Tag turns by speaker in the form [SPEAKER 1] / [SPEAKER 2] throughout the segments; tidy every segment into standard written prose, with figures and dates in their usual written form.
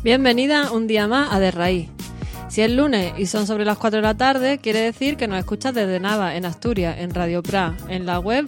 [SPEAKER 1] Bienvenida un día más a De Raíz. Si es lunes y son sobre las 4 de la tarde, quiere decir que nos escuchas desde Nava, en Asturias, en Radio Prat, en la web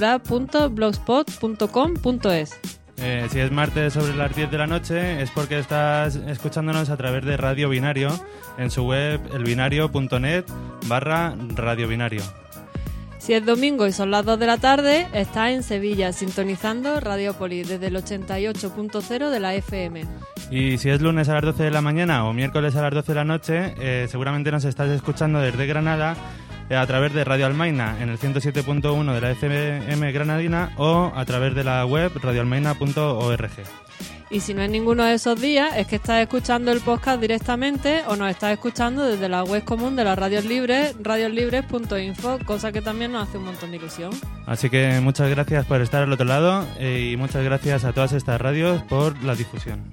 [SPEAKER 1] radioprat.blogspot.com.es.
[SPEAKER 2] Si es martes sobre las 10 de la noche es porque estás escuchándonos a través de Radio Binario en su web elbinario.net/Radio Binario.
[SPEAKER 1] Si es domingo y son las 2 de la tarde, estás en Sevilla sintonizando Radiopolis desde el 88.0 de la FM.
[SPEAKER 2] Y si es lunes a las 12 de la mañana o miércoles a las 12 de la noche, seguramente nos estás escuchando desde Granada a través de Radio Almaina en el 107.1 de la FM granadina o a través de la web radioalmaina.org.
[SPEAKER 1] Y si no es ninguno de esos días, es que estás escuchando el podcast directamente o nos estás escuchando desde la web común de las radios libres, radioslibres.info, cosa que también nos hace un montón de ilusión.
[SPEAKER 2] Así que muchas gracias por estar al otro lado y muchas gracias a todas estas radios por la difusión.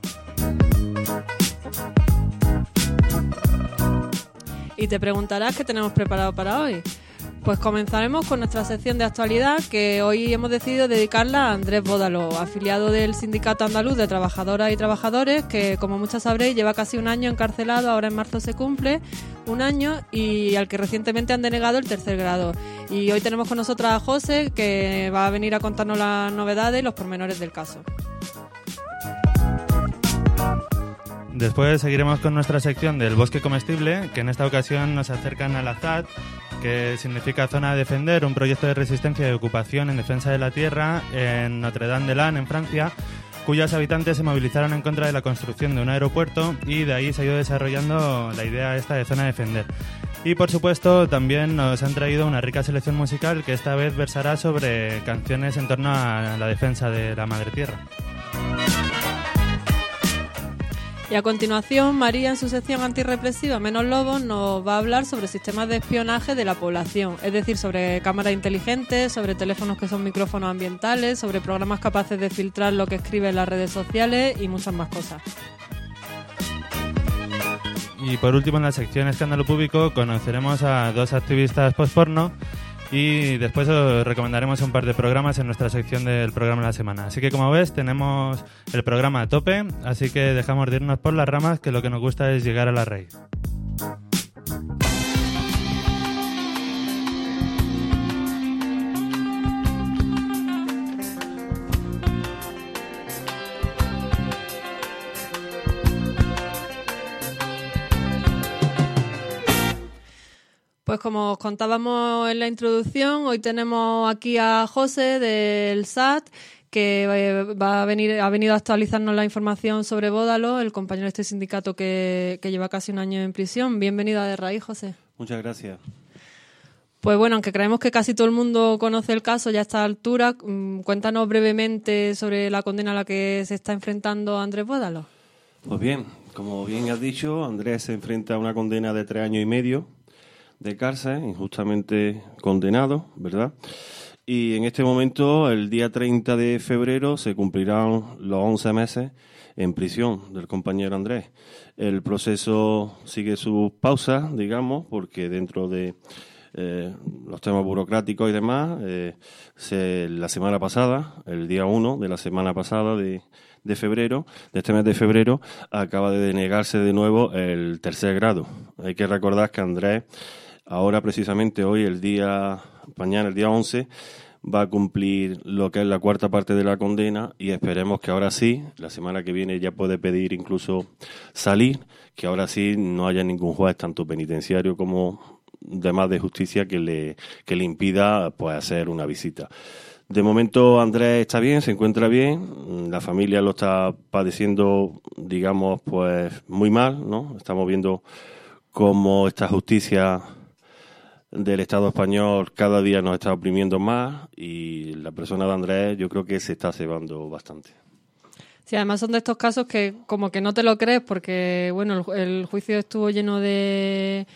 [SPEAKER 1] Y te preguntarás qué tenemos preparado para hoy. Pues comenzaremos con nuestra sección de actualidad, que hoy hemos decidido dedicarla a Andrés Bódalo, afiliado del Sindicato Andaluz de Trabajadoras y Trabajadores, que como muchos sabréis lleva casi un año encarcelado, ahora en marzo se cumple un año, y al que recientemente han denegado el tercer grado. Y hoy tenemos con nosotros a José, que va a venir a contarnos las novedades y los pormenores del caso.
[SPEAKER 2] Después seguiremos con nuestra sección del bosque comestible, que en esta ocasión nos acercan a la ZAD, que significa Zona a Defender, un proyecto de resistencia y ocupación en defensa de la tierra en Notre-Dame-des-Landes, en Francia, cuyos habitantes se movilizaron en contra de la construcción de un aeropuerto, y de ahí se ha ido desarrollando la idea esta de Zona a Defender. Y por supuesto también nos han traído una rica selección musical que esta vez versará sobre canciones en torno a la defensa de la madre tierra.
[SPEAKER 1] Y a continuación, María, en su sección antirrepresiva Menos Lobos, nos va a hablar sobre sistemas de espionaje de la población, es decir, sobre cámaras inteligentes, sobre teléfonos que son micrófonos ambientales, sobre programas capaces de filtrar lo que escribe en las redes sociales y muchas más cosas.
[SPEAKER 2] Y por último, en la sección Escándalo Público, conoceremos a dos activistas postporno y después os recomendaremos un par de programas en nuestra sección del programa de la semana. Así que, como ves, tenemos el programa a tope, así que dejamos de irnos por las ramas, que lo que nos gusta es llegar a la raíz.
[SPEAKER 1] Pues como os contábamos en la introducción, hoy tenemos aquí a José del SAT, que ha venido a actualizarnos la información sobre Bódalo, el compañero de este sindicato que lleva casi un año en prisión. Bienvenido a De Raíz, José.
[SPEAKER 3] Muchas gracias.
[SPEAKER 1] Pues bueno, aunque creemos que casi todo el mundo conoce el caso ya a esta altura, cuéntanos brevemente sobre la condena a la que se está enfrentando Andrés Bódalo.
[SPEAKER 3] Pues bien, como bien has dicho, Andrés se enfrenta a una condena de 3 años y medio de cárcel, injustamente condenado, ¿verdad? Y en este momento, el día 30 de febrero, se cumplirán los 11 meses en prisión del compañero Andrés. El proceso sigue sus pausas, digamos, porque dentro de los temas burocráticos y demás, la semana pasada, el día 1 de la semana pasada de febrero, de este mes de febrero, acaba de denegarse de nuevo el tercer grado. Hay que recordar que Andrés, ahora precisamente hoy, mañana, el día 11, va a cumplir lo que es la cuarta parte de la condena, y esperemos que ahora sí, la semana que viene ya puede pedir incluso salir, que ahora sí no haya ningún juez, tanto penitenciario como demás de justicia, que le impida pues hacer una visita. De momento Andrés está bien, se encuentra bien, la familia lo está padeciendo, digamos, pues muy mal, ¿no? Estamos viendo cómo esta justicia del Estado español cada día nos está oprimiendo más, y la persona de Andrés yo creo que se está cebando bastante.
[SPEAKER 1] Sí, además son de estos casos que como que no te lo crees, porque bueno, el juicio estuvo lleno de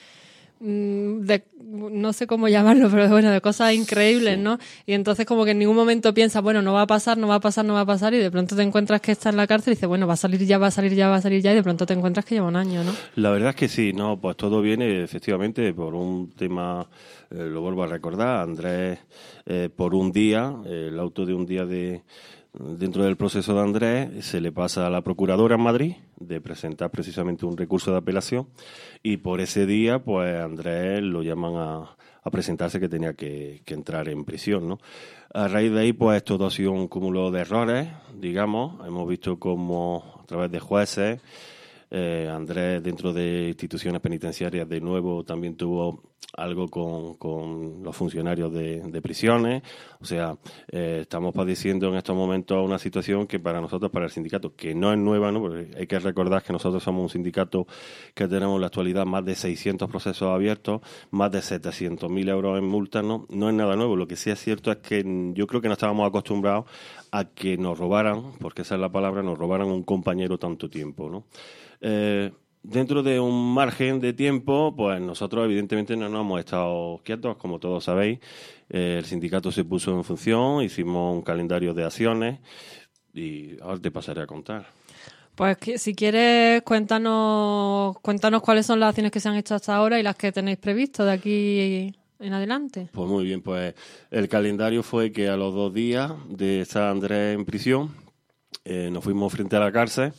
[SPEAKER 1] no sé cómo llamarlo, pero bueno, de cosas increíbles, ¿no? Y entonces como que en ningún momento piensas, bueno, no va a pasar, y de pronto te encuentras que está en la cárcel y dices, bueno, va a salir ya, y de pronto te encuentras que lleva un año, ¿no? La verdad es que sí, no, pues todo viene efectivamente por un tema, lo vuelvo a recordar, Andrés, por un día, el auto de un día de
[SPEAKER 3] dentro del proceso de Andrés, se le pasa a la procuradora en Madrid de presentar precisamente un recurso de apelación y por ese día, pues Andrés lo llaman a presentarse que tenía que entrar en prisión, ¿no? A raíz de ahí, pues todo ha sido un cúmulo de errores, digamos. Hemos visto cómo a través de jueces, Andrés dentro de instituciones penitenciarias de nuevo también tuvo algo con los funcionarios de prisiones. O sea, estamos padeciendo en estos momentos una situación que para nosotros, para el sindicato, que no es nueva, ¿no? Porque hay que recordar que nosotros somos un sindicato que tenemos en la actualidad más de 600 procesos abiertos, más de 700.000 euros en multas, ¿no? No es nada nuevo. Lo que sí es cierto es que yo creo que no estábamos acostumbrados a que nos robaran, porque esa es la palabra, nos robaran un compañero tanto tiempo, ¿no? Dentro de un margen de tiempo, pues nosotros evidentemente no nos hemos estado quietos, como todos sabéis. El sindicato se puso en función, hicimos un calendario de acciones y ahora te pasaré a contar.
[SPEAKER 1] Pues si quieres, cuéntanos cuáles son las acciones que se han hecho hasta ahora y las que tenéis previsto de aquí en adelante.
[SPEAKER 3] Pues muy bien, pues el calendario fue que a los 2 días de estar Andrés en prisión, nos fuimos frente a la cárcel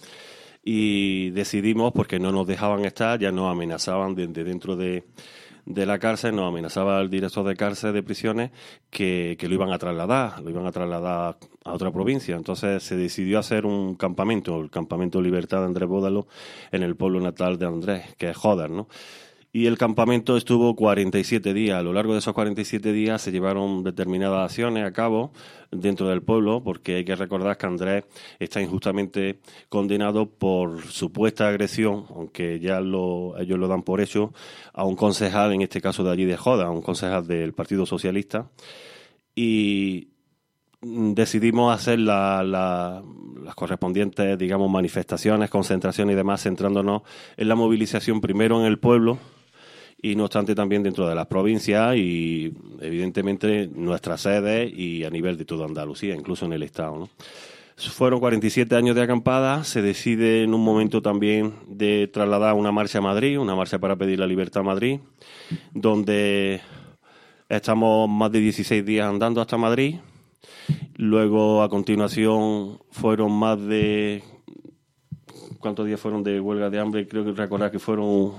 [SPEAKER 3] y decidimos, porque no nos dejaban estar, ya nos amenazaban desde dentro de la cárcel, nos amenazaba el director de cárcel de prisiones que lo iban a trasladar a otra provincia. Entonces se decidió hacer un campamento, el Campamento Libertad de Andrés Bódalo, en el pueblo natal de Andrés, que es Jódar, ¿no? Y el campamento estuvo 47 días. A lo largo de esos 47 días se llevaron determinadas acciones a cabo dentro del pueblo, porque hay que recordar que Andrés está injustamente condenado por supuesta agresión, aunque ya ellos lo dan por hecho, a un concejal, en este caso de allí de Joda, a un concejal del Partido Socialista. Y decidimos hacer las correspondientes, digamos, manifestaciones, concentraciones y demás, centrándonos en la movilización primero en el pueblo, y no obstante también dentro de las provincias y evidentemente nuestras sedes y a nivel de toda Andalucía, incluso en el Estado, ¿no? Fueron 47 años de acampada, se decide en un momento también de trasladar una marcha a Madrid, una marcha para pedir la libertad a Madrid, donde estamos más de 16 días andando hasta Madrid. Luego, a continuación, fueron más de... ¿Cuántos días fueron de huelga de hambre? Creo que recordar que fueron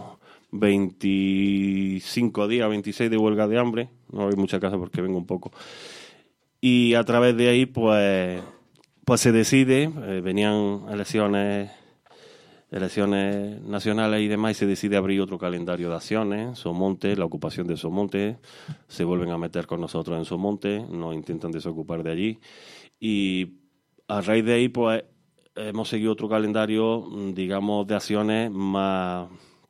[SPEAKER 3] 25 días, 26 de huelga de hambre. No hay mucha casa porque vengo un poco. Y a través de ahí, pues se decide, venían elecciones nacionales y demás, y se decide abrir otro calendario de acciones. Somonte, la ocupación de Somonte, se vuelven a meter con nosotros en Somonte, nos intentan desocupar de allí. Y a raíz de ahí, pues hemos seguido otro calendario, digamos, de acciones más...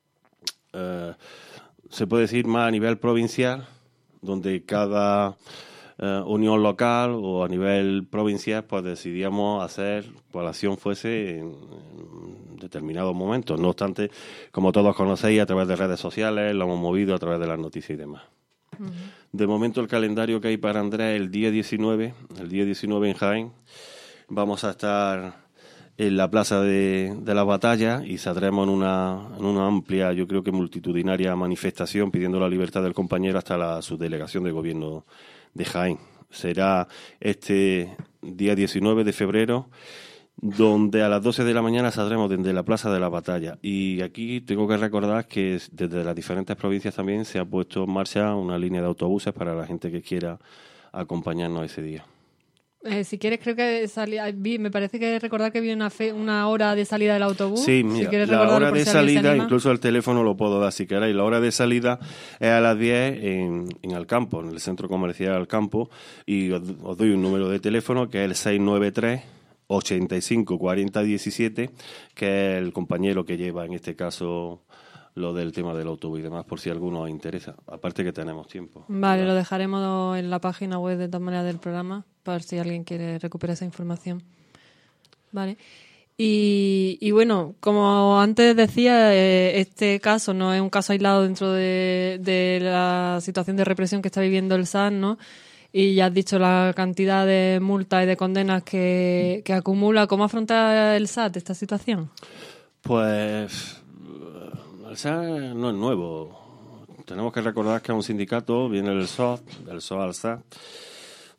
[SPEAKER 3] se puede decir más a nivel provincial, donde cada unión local o a nivel provincial pues decidíamos hacer cual acción fuese en determinados momentos. No obstante, como todos conocéis, a través de redes sociales lo hemos movido a través de las noticias y demás. Uh-huh. De momento el calendario que hay para Andrés el día 19 en Jaén, vamos a estar en la Plaza de la Batalla y saldremos en una amplia, yo creo que multitudinaria manifestación pidiendo la libertad del compañero hasta la subdelegación de gobierno de Jaén. Será este día 19 de febrero, donde a las 12 de la mañana saldremos desde la Plaza de la Batalla. Y aquí tengo que recordar que desde las diferentes provincias también se ha puesto en marcha una línea de autobuses para la gente que quiera acompañarnos ese día.
[SPEAKER 1] Si quieres, creo que me parece que recordar que vi una hora de salida del autobús.
[SPEAKER 3] Sí, mira, si la hora de salida, incluso el teléfono lo puedo dar si queréis. La hora de salida es a las 10 en Alcampo, en el centro comercial Alcampo, y os doy un número de teléfono que es el 693 85 40 17, que es el compañero que lleva en este caso lo del tema del autobús y demás, por si a alguno os interesa. Aparte que tenemos tiempo.
[SPEAKER 1] Vale, lo dejaremos en la página web de todas maneras del programa, para si alguien quiere recuperar esa información. Vale. Y bueno, como antes decía, este caso no es un caso aislado dentro de la situación de represión que está viviendo el SAT, ¿no? Y ya has dicho la cantidad de multas y de condenas que acumula. ¿Cómo afronta el SAT esta situación?
[SPEAKER 3] Pues el SAT no es nuevo. Tenemos que recordar que es un sindicato, viene del SOA al SAT.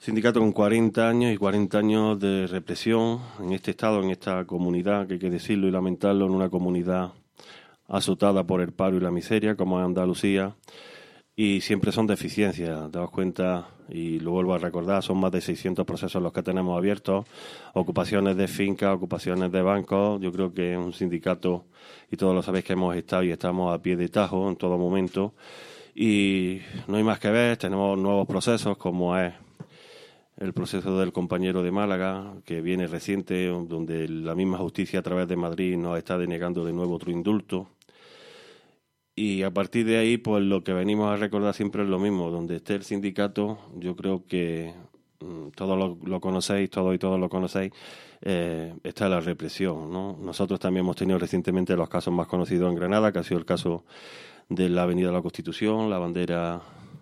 [SPEAKER 3] Sindicato con 40 años y 40 años de represión en este estado, en esta comunidad, que hay que decirlo y lamentarlo, en una comunidad azotada por el paro y la miseria, como es Andalucía, y siempre son deficiencias, daos cuenta, y lo vuelvo a recordar, son más de 600 procesos los que tenemos abiertos, ocupaciones de fincas, ocupaciones de bancos. Yo creo que es un sindicato, y todos lo sabéis que hemos estado y estamos a pie de tajo en todo momento, y no hay más que ver, tenemos nuevos procesos como es el proceso del compañero de Málaga, que viene reciente, donde la misma justicia a través de Madrid nos está denegando de nuevo otro indulto. Y a partir de ahí, pues lo que venimos a recordar siempre es lo mismo. Donde esté el sindicato, yo creo que todos lo conocéis, todos y todos lo conocéis, está la represión, ¿no? Nosotros también hemos tenido recientemente los casos más conocidos en Granada, que ha sido el caso de la Avenida de la Constitución, la bandera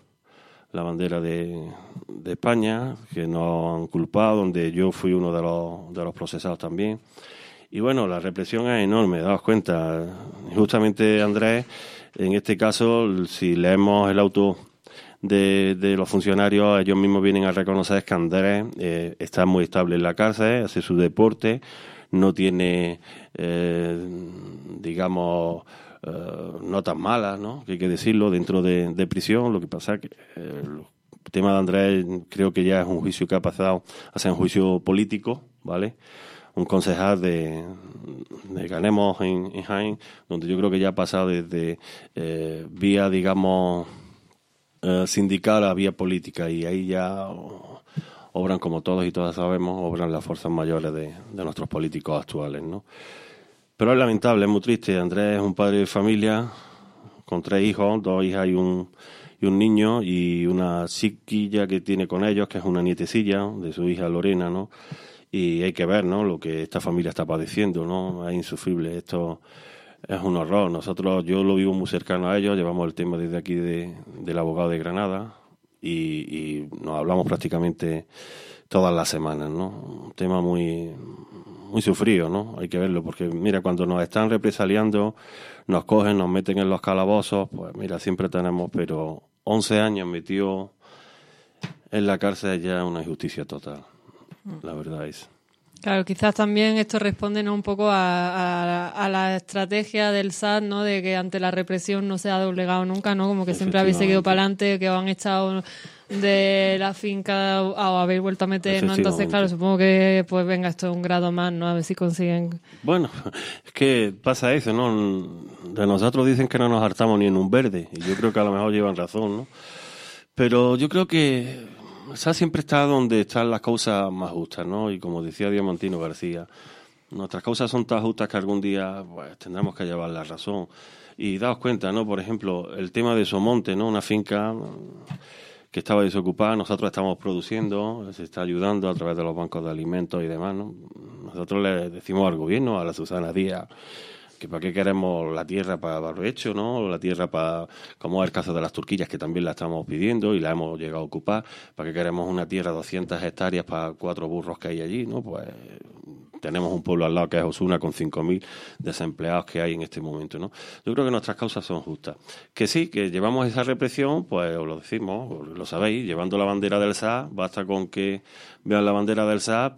[SPEAKER 3] de España, que nos han culpado, donde yo fui uno de los procesados también. Y bueno, la represión es enorme, daos cuenta. Justamente, Andrés, en este caso, si leemos el auto de los funcionarios, ellos mismos vienen a reconocer que Andrés está muy estable en la cárcel, hace su deporte, no tiene, notas malas, ¿no? Que hay que decirlo, dentro de prisión. Lo que pasa es que el tema de Andrés creo que ya es un juicio que ha pasado a ser un juicio político, ¿vale? Un concejal de Ganemos en Jaén, donde yo creo que ya ha pasado desde vía, digamos, sindical a vía política, y ahí ya obran, como todos y todas sabemos, obran las fuerzas mayores de nuestros políticos actuales, ¿no? Pero es lamentable, es muy triste. Andrés es un padre de familia con 3 hijos, 2 hijas y un niño, y una chiquilla que tiene con ellos, que es una nietecilla de su hija Lorena, ¿no? Y hay que ver, ¿no?, lo que esta familia está padeciendo, ¿no? Es insufrible, esto es un horror. Yo lo vivo muy cercano a ellos, llevamos el tema desde aquí del abogado de Granada, y nos hablamos prácticamente todas las semanas, ¿no? Un tema muy sufrido, ¿no? Hay que verlo, porque mira, cuando nos están represaliando, nos cogen, nos meten en los calabozos, pues mira, siempre tenemos, pero 11 años metido en la cárcel ya es una injusticia total, la verdad es.
[SPEAKER 1] Claro, quizás también esto responde, ¿no?, un poco a la estrategia del SAT, ¿no?, de que ante la represión no se ha doblegado nunca, ¿no? Como que siempre habéis seguido para adelante, que os han echado de la finca o habéis vuelto a meter, ¿no? Entonces, claro, supongo que, pues venga, esto es un grado más, ¿no? A ver si consiguen.
[SPEAKER 3] Bueno, es que pasa eso, ¿no? De nosotros dicen que no nos hartamos ni en un verde, y yo creo que a lo mejor llevan razón, ¿no? Pero yo creo que SAT siempre está donde están las causas más justas, ¿no? Y como decía Diamantino García, nuestras causas son tan justas que algún día, pues, tendremos que llevar la razón. Y daos cuenta, ¿no? Por ejemplo, el tema de Somonte, ¿no? Una finca que estaba desocupada, nosotros estamos produciendo, se está ayudando a través de los bancos de alimentos y demás, ¿no? Nosotros le decimos al gobierno, a la Susana Díaz, que para qué queremos la tierra para barbecho, ¿no? La tierra para, como es el caso de las Turquillas, que también la estamos pidiendo y la hemos llegado a ocupar. ¿Para qué queremos una tierra de 200 hectáreas para 4 burros que hay allí, ¿no? Pues tenemos un pueblo al lado que es Osuna, con 5.000 desempleados que hay en este momento, ¿no? Yo creo que nuestras causas son justas. Que sí, que llevamos esa represión, pues os lo decimos, lo sabéis, llevando la bandera del SAT, basta con que vean la bandera del SAT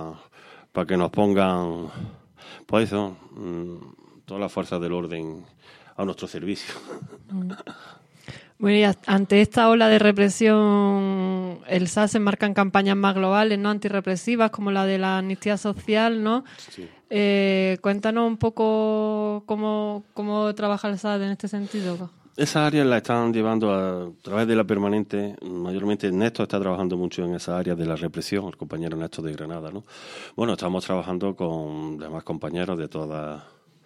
[SPEAKER 3] para que nos pongan, pues eso, todas las fuerzas del orden a nuestro servicio.
[SPEAKER 1] Bueno, y ante esta ola de represión, el SAT se enmarca en campañas más globales, ¿no?, antirrepresivas, como la de la amnistía social, ¿no?
[SPEAKER 3] Sí.
[SPEAKER 1] Cuéntanos un poco cómo trabaja el SAT en este sentido.
[SPEAKER 3] Esas áreas las están llevando a través de la permanente. Mayormente Néstor está trabajando mucho en esas áreas de la represión, el compañero Néstor de Granada, ¿no? Bueno, estamos trabajando con demás compañeros de todas,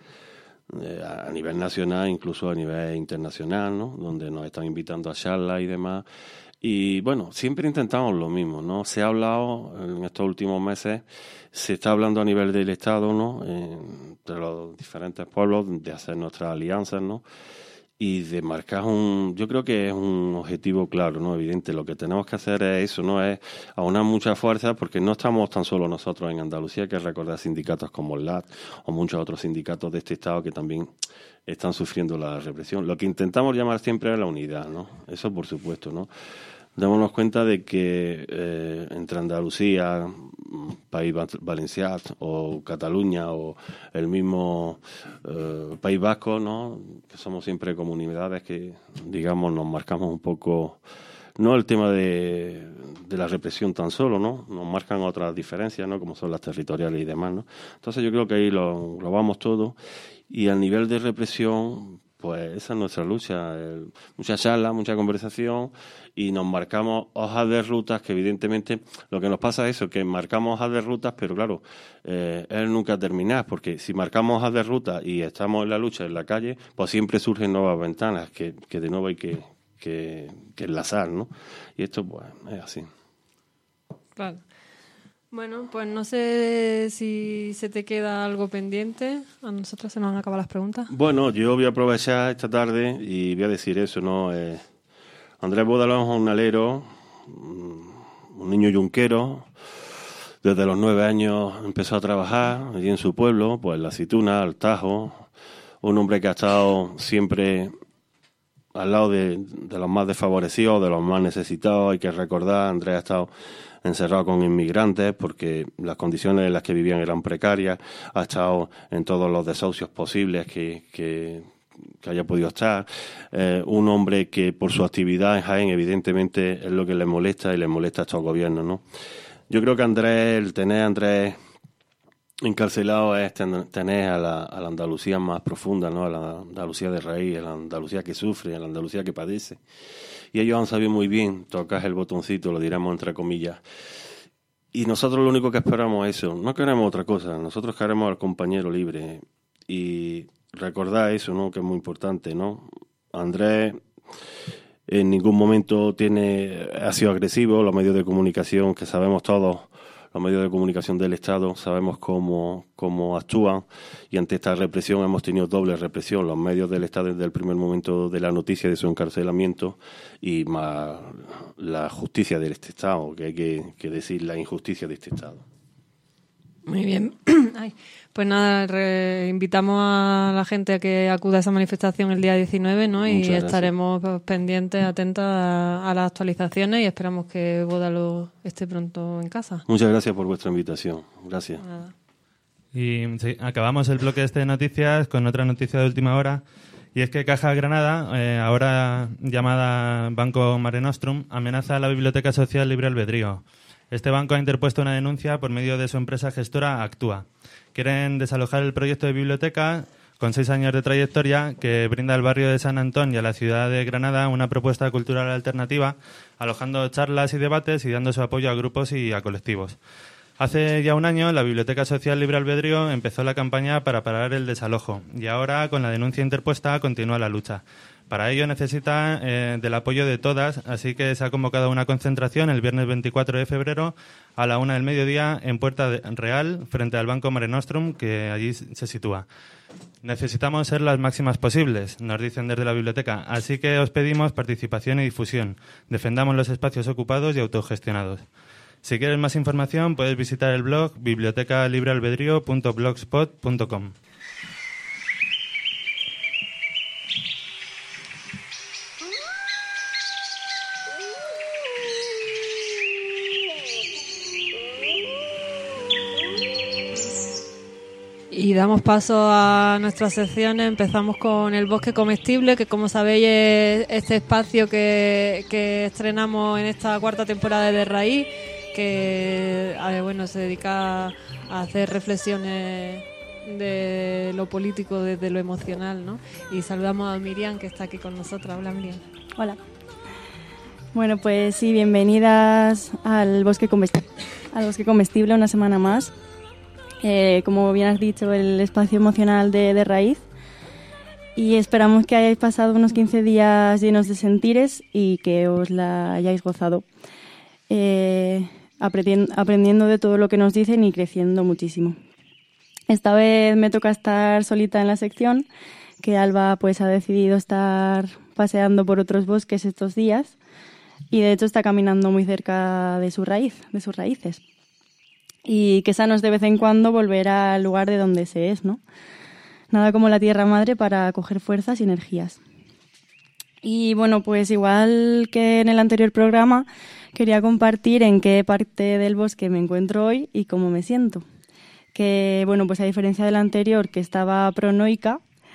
[SPEAKER 3] a nivel nacional, incluso a nivel internacional, ¿no? Donde nos están invitando a charlas y demás. Y bueno, siempre intentamos lo mismo, ¿no? Se ha hablado en estos últimos meses, se está hablando a nivel del Estado, ¿no? Entre los diferentes pueblos, de hacer nuestras alianzas, ¿no? Y de marcar yo creo que es un objetivo claro, ¿no? Evidente. Lo que tenemos que hacer es eso, ¿no? Es aunar mucha fuerza, porque no estamos tan solo nosotros en Andalucía, que recordar sindicatos como el LAT o muchos otros sindicatos de este estado que también están sufriendo la represión. Lo que intentamos llamar siempre es la unidad, ¿no? Eso por supuesto, ¿no? démonos cuenta de que entre Andalucía, País Valenciano o Cataluña o el mismo País Vasco, ¿no? Que somos siempre comunidades que, digamos, nos marcamos un poco, no el tema de la represión tan solo, ¿no? Nos marcan otras diferencias, ¿no? Como son las territoriales y demás, ¿no? Entonces yo creo que ahí lo vamos todo, y al nivel de represión, pues esa es nuestra lucha, mucha charla, mucha conversación, y nos marcamos hojas de rutas que evidentemente lo que nos pasa es eso, que marcamos hojas de rutas, pero claro, es nunca terminar, porque si marcamos hojas de rutas y estamos en la lucha en la calle, pues siempre surgen nuevas ventanas que de nuevo hay que enlazar, ¿no? Y esto pues es así.
[SPEAKER 1] Claro. Bueno, pues no sé si se te queda algo pendiente. A nosotros se nos han acabado las preguntas.
[SPEAKER 3] Bueno, yo voy a aprovechar esta tarde y voy a decir eso, ¿no? Andrés Bódalo es un alero, un niño yunquero. Desde los 9 años empezó a trabajar allí en su pueblo, pues en La Aceituna, el Tajo. Un hombre que ha estado siempre al lado de los más desfavorecidos, de los más necesitados. Hay que recordar, Andrés ha estado encerrado con inmigrantes porque las condiciones en las que vivían eran precarias, ha estado en todos los desahucios posibles que haya podido estar. Un hombre que por su actividad en Jaén evidentemente es lo que le molesta y le molesta a estos gobiernos, ¿no? Yo creo que el tener a Andrés encarcelado es tener a la Andalucía más profunda, ¿no? A la Andalucía de raíz, a la Andalucía que sufre, a la Andalucía que padece. Y ellos han sabido muy bien tocar el botoncito, lo diremos entre comillas. Y nosotros lo único que esperamos es eso, no queremos otra cosa, nosotros queremos al compañero libre. Y recordar eso, ¿no? Que es muy importante, ¿no? Andrés en ningún momento ha sido agresivo. Los medios de comunicación, que sabemos todos, los medios de comunicación del Estado, sabemos cómo actúan, y ante esta represión hemos tenido doble represión, los medios del Estado desde el primer momento de la noticia de su encarcelamiento, y más la justicia de este Estado, que hay que decir la injusticia de este Estado.
[SPEAKER 1] Muy bien. Ay, pues nada, invitamos a la gente a que acuda a esa manifestación el día 19, ¿no? Y estaremos pendientes, atentos a las actualizaciones, y esperamos que Bódalo esté pronto en casa.
[SPEAKER 3] Muchas gracias por vuestra invitación. Gracias.
[SPEAKER 1] Nada.
[SPEAKER 2] Y sí, acabamos el bloque de noticias con otra noticia de última hora, y es que Caja Granada, ahora llamada Banco Mare Nostrum, amenaza a la Biblioteca Social Libre Albedrío. Este banco ha interpuesto una denuncia por medio de su empresa gestora Actúa. Quieren desalojar el proyecto de biblioteca con 6 años de trayectoria que brinda al barrio de San Antón y a la ciudad de Granada una propuesta cultural alternativa, alojando charlas y debates y dando su apoyo a grupos y a colectivos. Hace ya un año, la Biblioteca Social Libre Albedrío empezó la campaña para parar el desalojo, y ahora, con la denuncia interpuesta, continúa la lucha. Para ello necesita del apoyo de todas, así que se ha convocado una concentración el viernes 24 de febrero a la 1 del mediodía en Puerta Real, frente al Banco Mare Nostrum, que allí se sitúa. Necesitamos ser las máximas posibles, nos dicen desde la biblioteca, así que os pedimos participación y difusión. Defendamos los espacios ocupados y autogestionados. Si quieres más información, puedes visitar el blog bibliotecalibrealbedrío.blogspot.com.
[SPEAKER 1] Y damos paso a nuestras secciones. Empezamos con el bosque comestible, que como sabéis es este espacio que estrenamos en esta 4ª temporada de Raíz, que se dedica a hacer reflexiones de lo político desde lo emocional, ¿no? Y saludamos a Miriam, que está aquí con nosotros. Hola, Miriam.
[SPEAKER 4] Hola. Bueno, pues sí, bienvenidas al bosque comestible una semana más. Como bien has dicho, el espacio emocional de Raíz, y esperamos que hayáis pasado unos 15 días llenos de sentires y que os la hayáis gozado, aprendiendo de todo lo que nos dicen y creciendo muchísimo. Esta vez me toca estar solita en la sección, que Alba pues ha decidido estar paseando por otros bosques estos días, y de hecho está caminando muy cerca de sus raíces. Y que sano es de vez en cuando volver al lugar de donde se es, ¿no? Nada como la tierra madre para coger fuerzas y energías. Y bueno, pues igual que en el anterior programa, quería compartir en qué parte del bosque me encuentro hoy y cómo me siento. Que bueno, pues a diferencia del anterior, que estaba pronoia,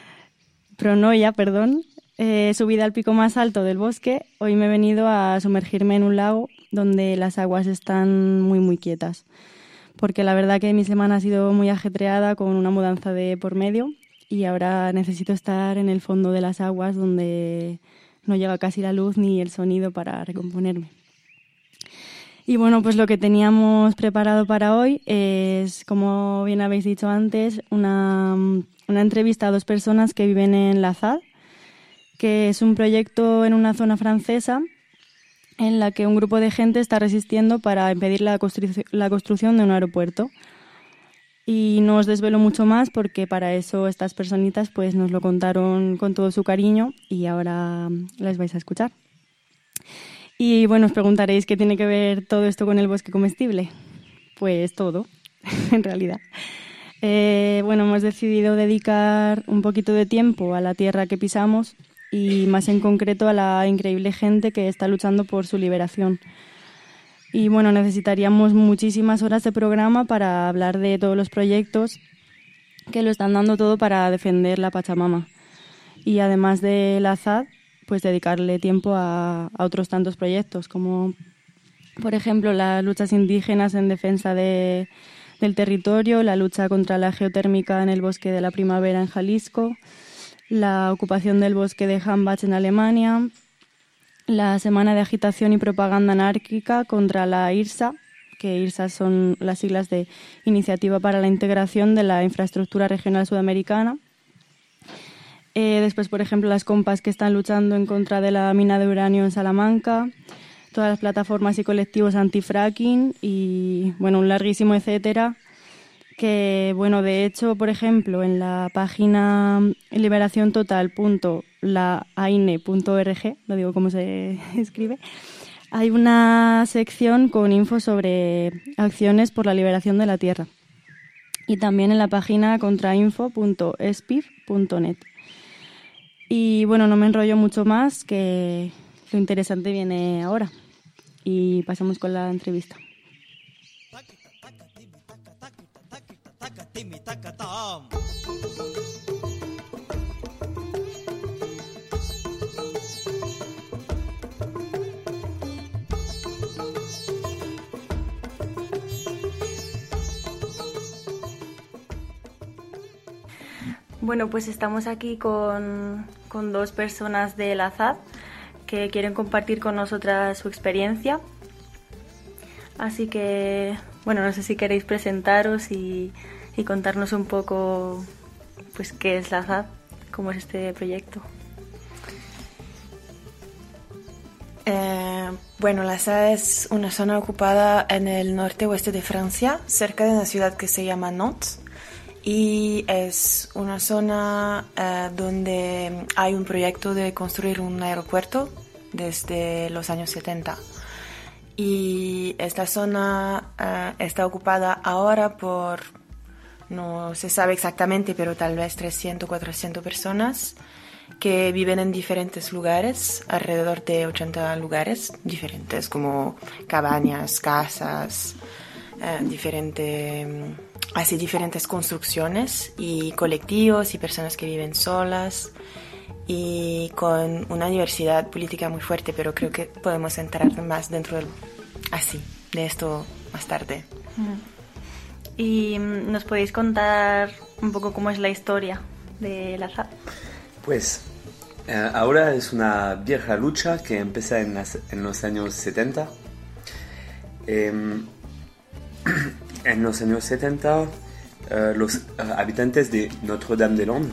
[SPEAKER 4] subida al pico más alto del bosque, hoy me he venido a sumergirme en un lago donde las aguas están muy muy quietas. Porque la verdad que mi semana ha sido muy ajetreada con una mudanza de por medio y ahora necesito estar en el fondo de las aguas donde no llega casi la luz ni el sonido para recomponerme. Y bueno, pues lo que teníamos preparado para hoy es, como bien habéis dicho antes, una entrevista a 2 personas que viven en La Zad, que es un proyecto en una zona francesa en la que un grupo de gente está resistiendo para impedir la construcción de un aeropuerto. Y no os desvelo mucho más porque para eso estas personitas pues nos lo contaron con todo su cariño y ahora las vais a escuchar. Y bueno, os preguntaréis qué tiene que ver todo esto con el bosque comestible. Pues todo, en realidad. Bueno, hemos decidido dedicar un poquito de tiempo a la tierra que pisamos y más en concreto a la increíble gente que está luchando por su liberación. Y bueno, necesitaríamos muchísimas horas de programa para hablar de todos los proyectos que lo están dando todo para defender la Pachamama. Y además de la ZAD, pues dedicarle tiempo a otros tantos proyectos, como por ejemplo las luchas indígenas en defensa del territorio, la lucha contra la geotérmica en el bosque de la primavera en Jalisco, la ocupación del bosque de Hambach en Alemania, la semana de agitación y propaganda anárquica contra la IRSA, que IRSA son las siglas de Iniciativa para la Integración de la Infraestructura Regional Sudamericana. Después, por ejemplo, las compas que están luchando en contra de la mina de uranio en Salamanca, todas las plataformas y colectivos anti-fracking y, bueno, un larguísimo etcétera. Que, bueno, de hecho, por ejemplo, en la página liberaciontotal.laaine.org, lo digo como se escribe, hay una sección con info sobre acciones por la liberación de la tierra. Y también en la página contrainfo.espif.net. Y bueno, no me enrollo mucho más, que lo interesante viene ahora. Y pasamos con la entrevista. Bueno, pues estamos aquí con 2 personas de la ZAD que quieren compartir con nosotras su experiencia. Así que, bueno, no sé si queréis presentaros y contarnos un poco pues qué es la ZAD, cómo es este proyecto.
[SPEAKER 5] Bueno, la ZAD es una zona ocupada en el norte-oeste de Francia, cerca de una ciudad que se llama Nantes. Y es una zona donde hay un proyecto de construir un aeropuerto desde los años 70. Y esta zona está ocupada ahora por, no se sabe exactamente, pero tal vez 300 o 400 personas que viven en diferentes lugares, alrededor de 80 lugares diferentes, como cabañas, casas, diferentes construcciones y colectivos y personas que viven solas y con una diversidad política muy fuerte, pero creo que podemos entrar más dentro de esto más tarde.
[SPEAKER 4] ¿Y nos podéis contar un poco cómo es la historia de la ZAD?
[SPEAKER 6] Pues ahora es una vieja lucha que empieza en los años 70. En los años 70, los habitantes de Notre-Dame-des-Landes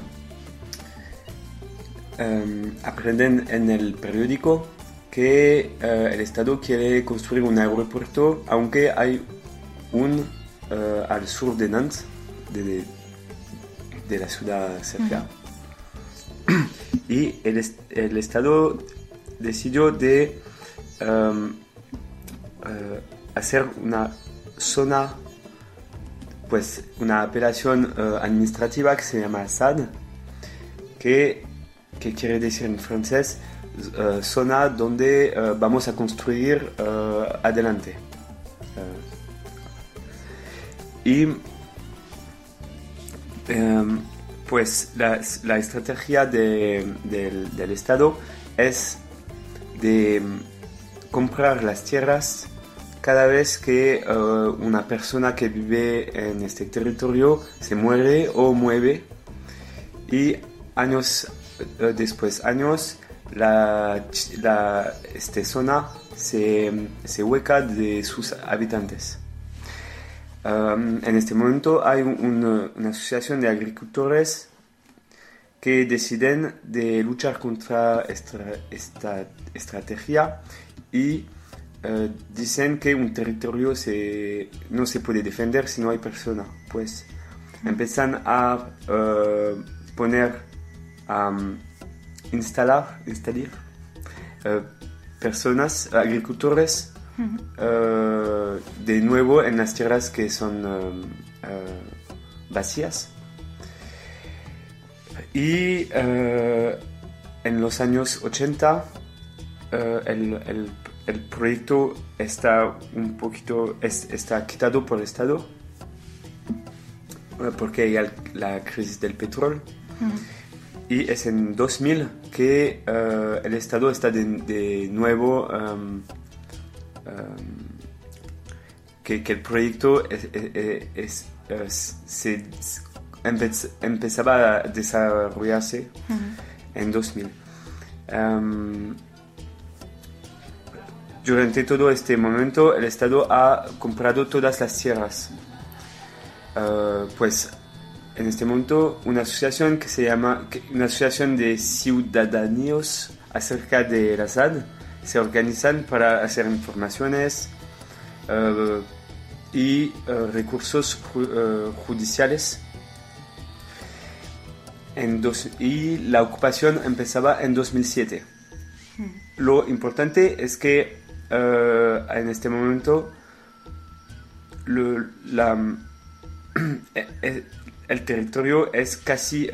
[SPEAKER 6] aprenden en el periódico que el Estado quiere construir un aeropuerto, aunque hay al sur de Nantes, de la ciudad cerca. Y el Estado decidió de hacer una zona, pues una apelación administrativa que se llama ZAD, que quiere decir en francés zona donde vamos a construir adelante. Pues la estrategia del Estado es de comprar las tierras cada vez que una persona que vive en este territorio se muere o mueve, y años después, esta zona se hueca de sus habitantes. En este momento hay una asociación de agricultores que deciden de luchar contra esta estrategia y dicen que un territorio no se puede defender si no hay personas. Pues empiezan a instalar personas, agricultores, de nuevo en las tierras que son vacías. Y en los años 80 el proyecto está está quitado por el Estado porque hay la crisis del petróleo. Y es en 2000 que el Estado está de nuevo, que el proyecto empezaba a desarrollarse en 2000. Durante todo este momento el Estado ha comprado todas las tierras. Pues en este momento una asociación que se llama una asociación de ciudadanos acerca de la SAD se organizan para hacer informaciones y recursos judiciales. Y la ocupación empezaba en 2007. Lo importante es que en este momento el territorio es casi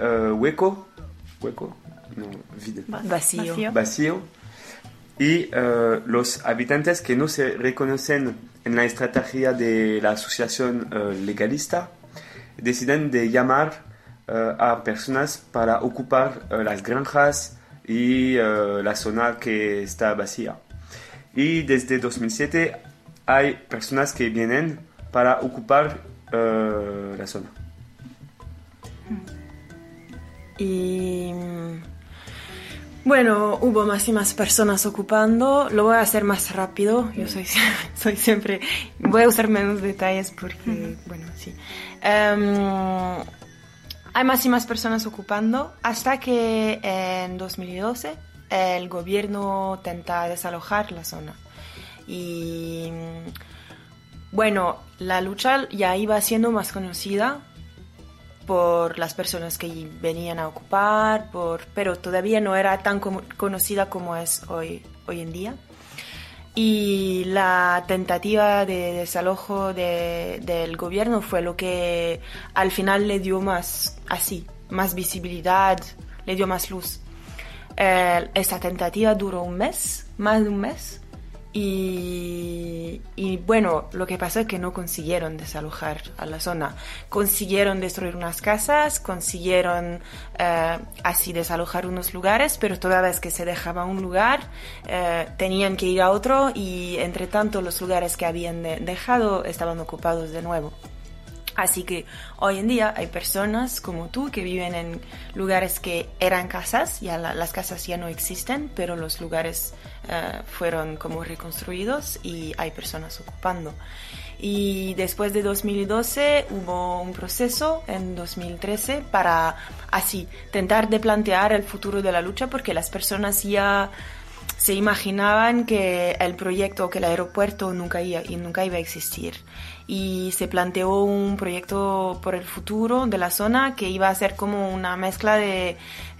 [SPEAKER 6] vacío, y los habitantes que no se reconocen en la estrategia de la asociación legalista deciden de llamar a personas para ocupar las granjas y la zona que está vacía. Y desde 2007 hay personas que vienen para ocupar la zona.
[SPEAKER 5] Y bueno, hubo más y más personas ocupando. Lo voy a hacer más rápido. Yo soy siempre... Voy a usar menos detalles porque, bueno, sí. Hay más y más personas ocupando hasta que en 2012 el gobierno tenta desalojar la zona. Y bueno, la lucha ya iba siendo más conocida por las personas que venían a ocupar, pero todavía no era tan conocida como es hoy en día. Y la tentativa de desalojo del gobierno fue lo que al final le dio más visibilidad, le dio más luz. Esta tentativa duró más de un mes. Y bueno, lo que pasó es que no consiguieron desalojar a la zona. Consiguieron destruir unas casas, consiguieron así desalojar unos lugares, pero toda vez que se dejaba un lugar tenían que ir a otro, y entre tanto los lugares que habían dejado estaban ocupados de nuevo. Así que hoy en día hay personas como tú que viven en lugares que eran casas, ya las casas ya no existen, pero los lugares fueron como reconstruidos y hay personas ocupando. Y después de 2012 hubo un proceso en 2013 para así tentar de plantear el futuro de la lucha, porque las personas ya se imaginaban que el proyecto, que el aeropuerto nunca iba a existir. Y se planteó un proyecto por el futuro de la zona que iba a ser como una mezcla de,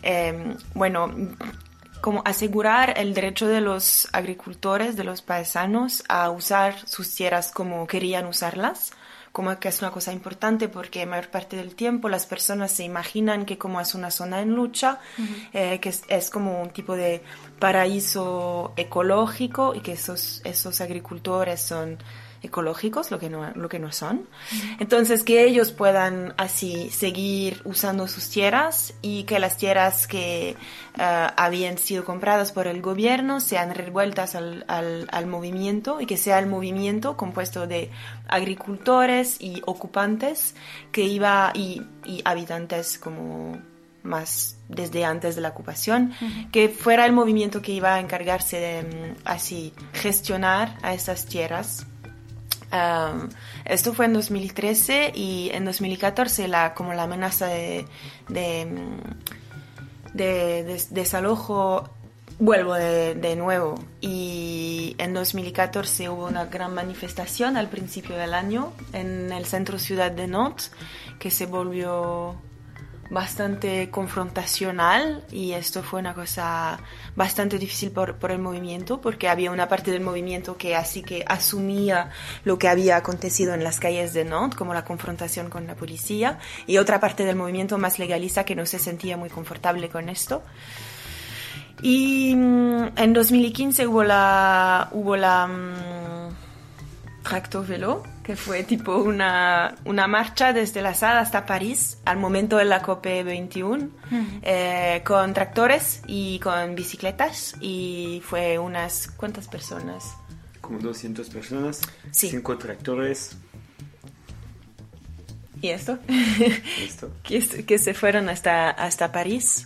[SPEAKER 5] como asegurar el derecho de los agricultores, de los paisanos, a usar sus tierras como querían usarlas, como que es una cosa importante porque la mayor parte del tiempo las personas se imaginan que como es una zona en lucha, que es como un tipo de paraíso ecológico y que esos agricultores son ecológicos, lo que no son. Entonces, que ellos puedan así seguir usando sus tierras y que las tierras que habían sido compradas por el gobierno sean revueltas al movimiento y que sea el movimiento compuesto de agricultores y ocupantes y habitantes como más desde antes de la ocupación, que fuera el movimiento que iba a encargarse de así gestionar a esas tierras. Esto fue en 2013 y en 2014 la amenaza de desalojo vuelvo de nuevo, y en 2014 hubo una gran manifestación al principio del año en el centro ciudad de Nantes que se volvió bastante confrontacional, y esto fue una cosa bastante difícil por el movimiento, porque había una parte del movimiento que asumía lo que había acontecido en las calles de Nantes como la confrontación con la policía, y otra parte del movimiento más legalista que no se sentía muy confortable con esto. Y en 2015 hubo la Tracto Velo, que fue tipo una marcha desde la SAD hasta París al momento de la COP21, con tractores y con bicicletas, y fue ¿cuántas personas?
[SPEAKER 6] Como 200 personas,
[SPEAKER 5] sí.
[SPEAKER 6] 5 tractores.
[SPEAKER 5] ¿Y esto?
[SPEAKER 6] ¿Esto?
[SPEAKER 5] que se fueron hasta París.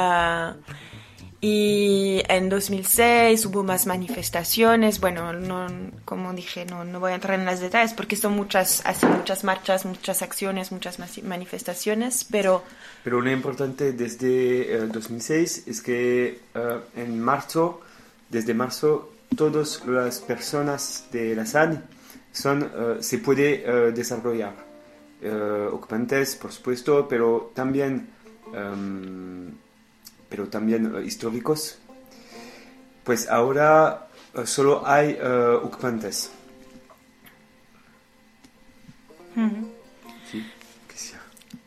[SPEAKER 5] Y en 2006 hubo más manifestaciones. Bueno, como dije, no voy a entrar en los detalles porque son muchas marchas, muchas acciones, muchas manifestaciones, pero
[SPEAKER 6] lo importante desde 2006 es que desde marzo, todas las personas de la SAD se puede desarrollar. Ocupantes, por supuesto, pero también históricos. Pues ahora solo hay ocupantes. Sí, que sea.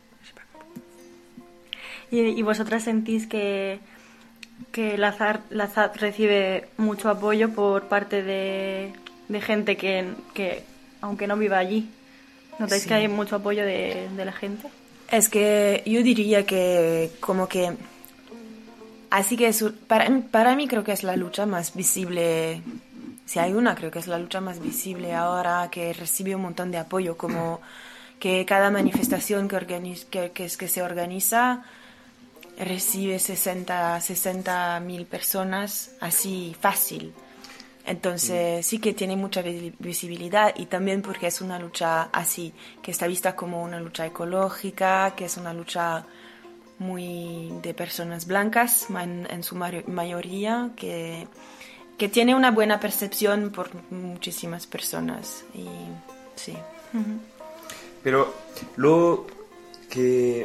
[SPEAKER 4] ¿Y vosotras sentís que la ZAD recibe mucho apoyo por parte de gente que aunque no viva allí? ¿Notáis que hay mucho apoyo de la gente?
[SPEAKER 5] Es que yo diría que como que así que para mí creo que es la lucha más visible. Si hay una, creo que es la lucha más visible ahora, que recibe un montón de apoyo, como que cada manifestación que se organiza recibe 60.000 personas así fácil. Entonces sí que tiene mucha visibilidad, y también porque es una lucha así que está vista como una lucha ecológica, que es una lucha muy de personas blancas en su mayoría, que tiene una buena percepción por muchísimas personas. Y sí.
[SPEAKER 6] Pero lo que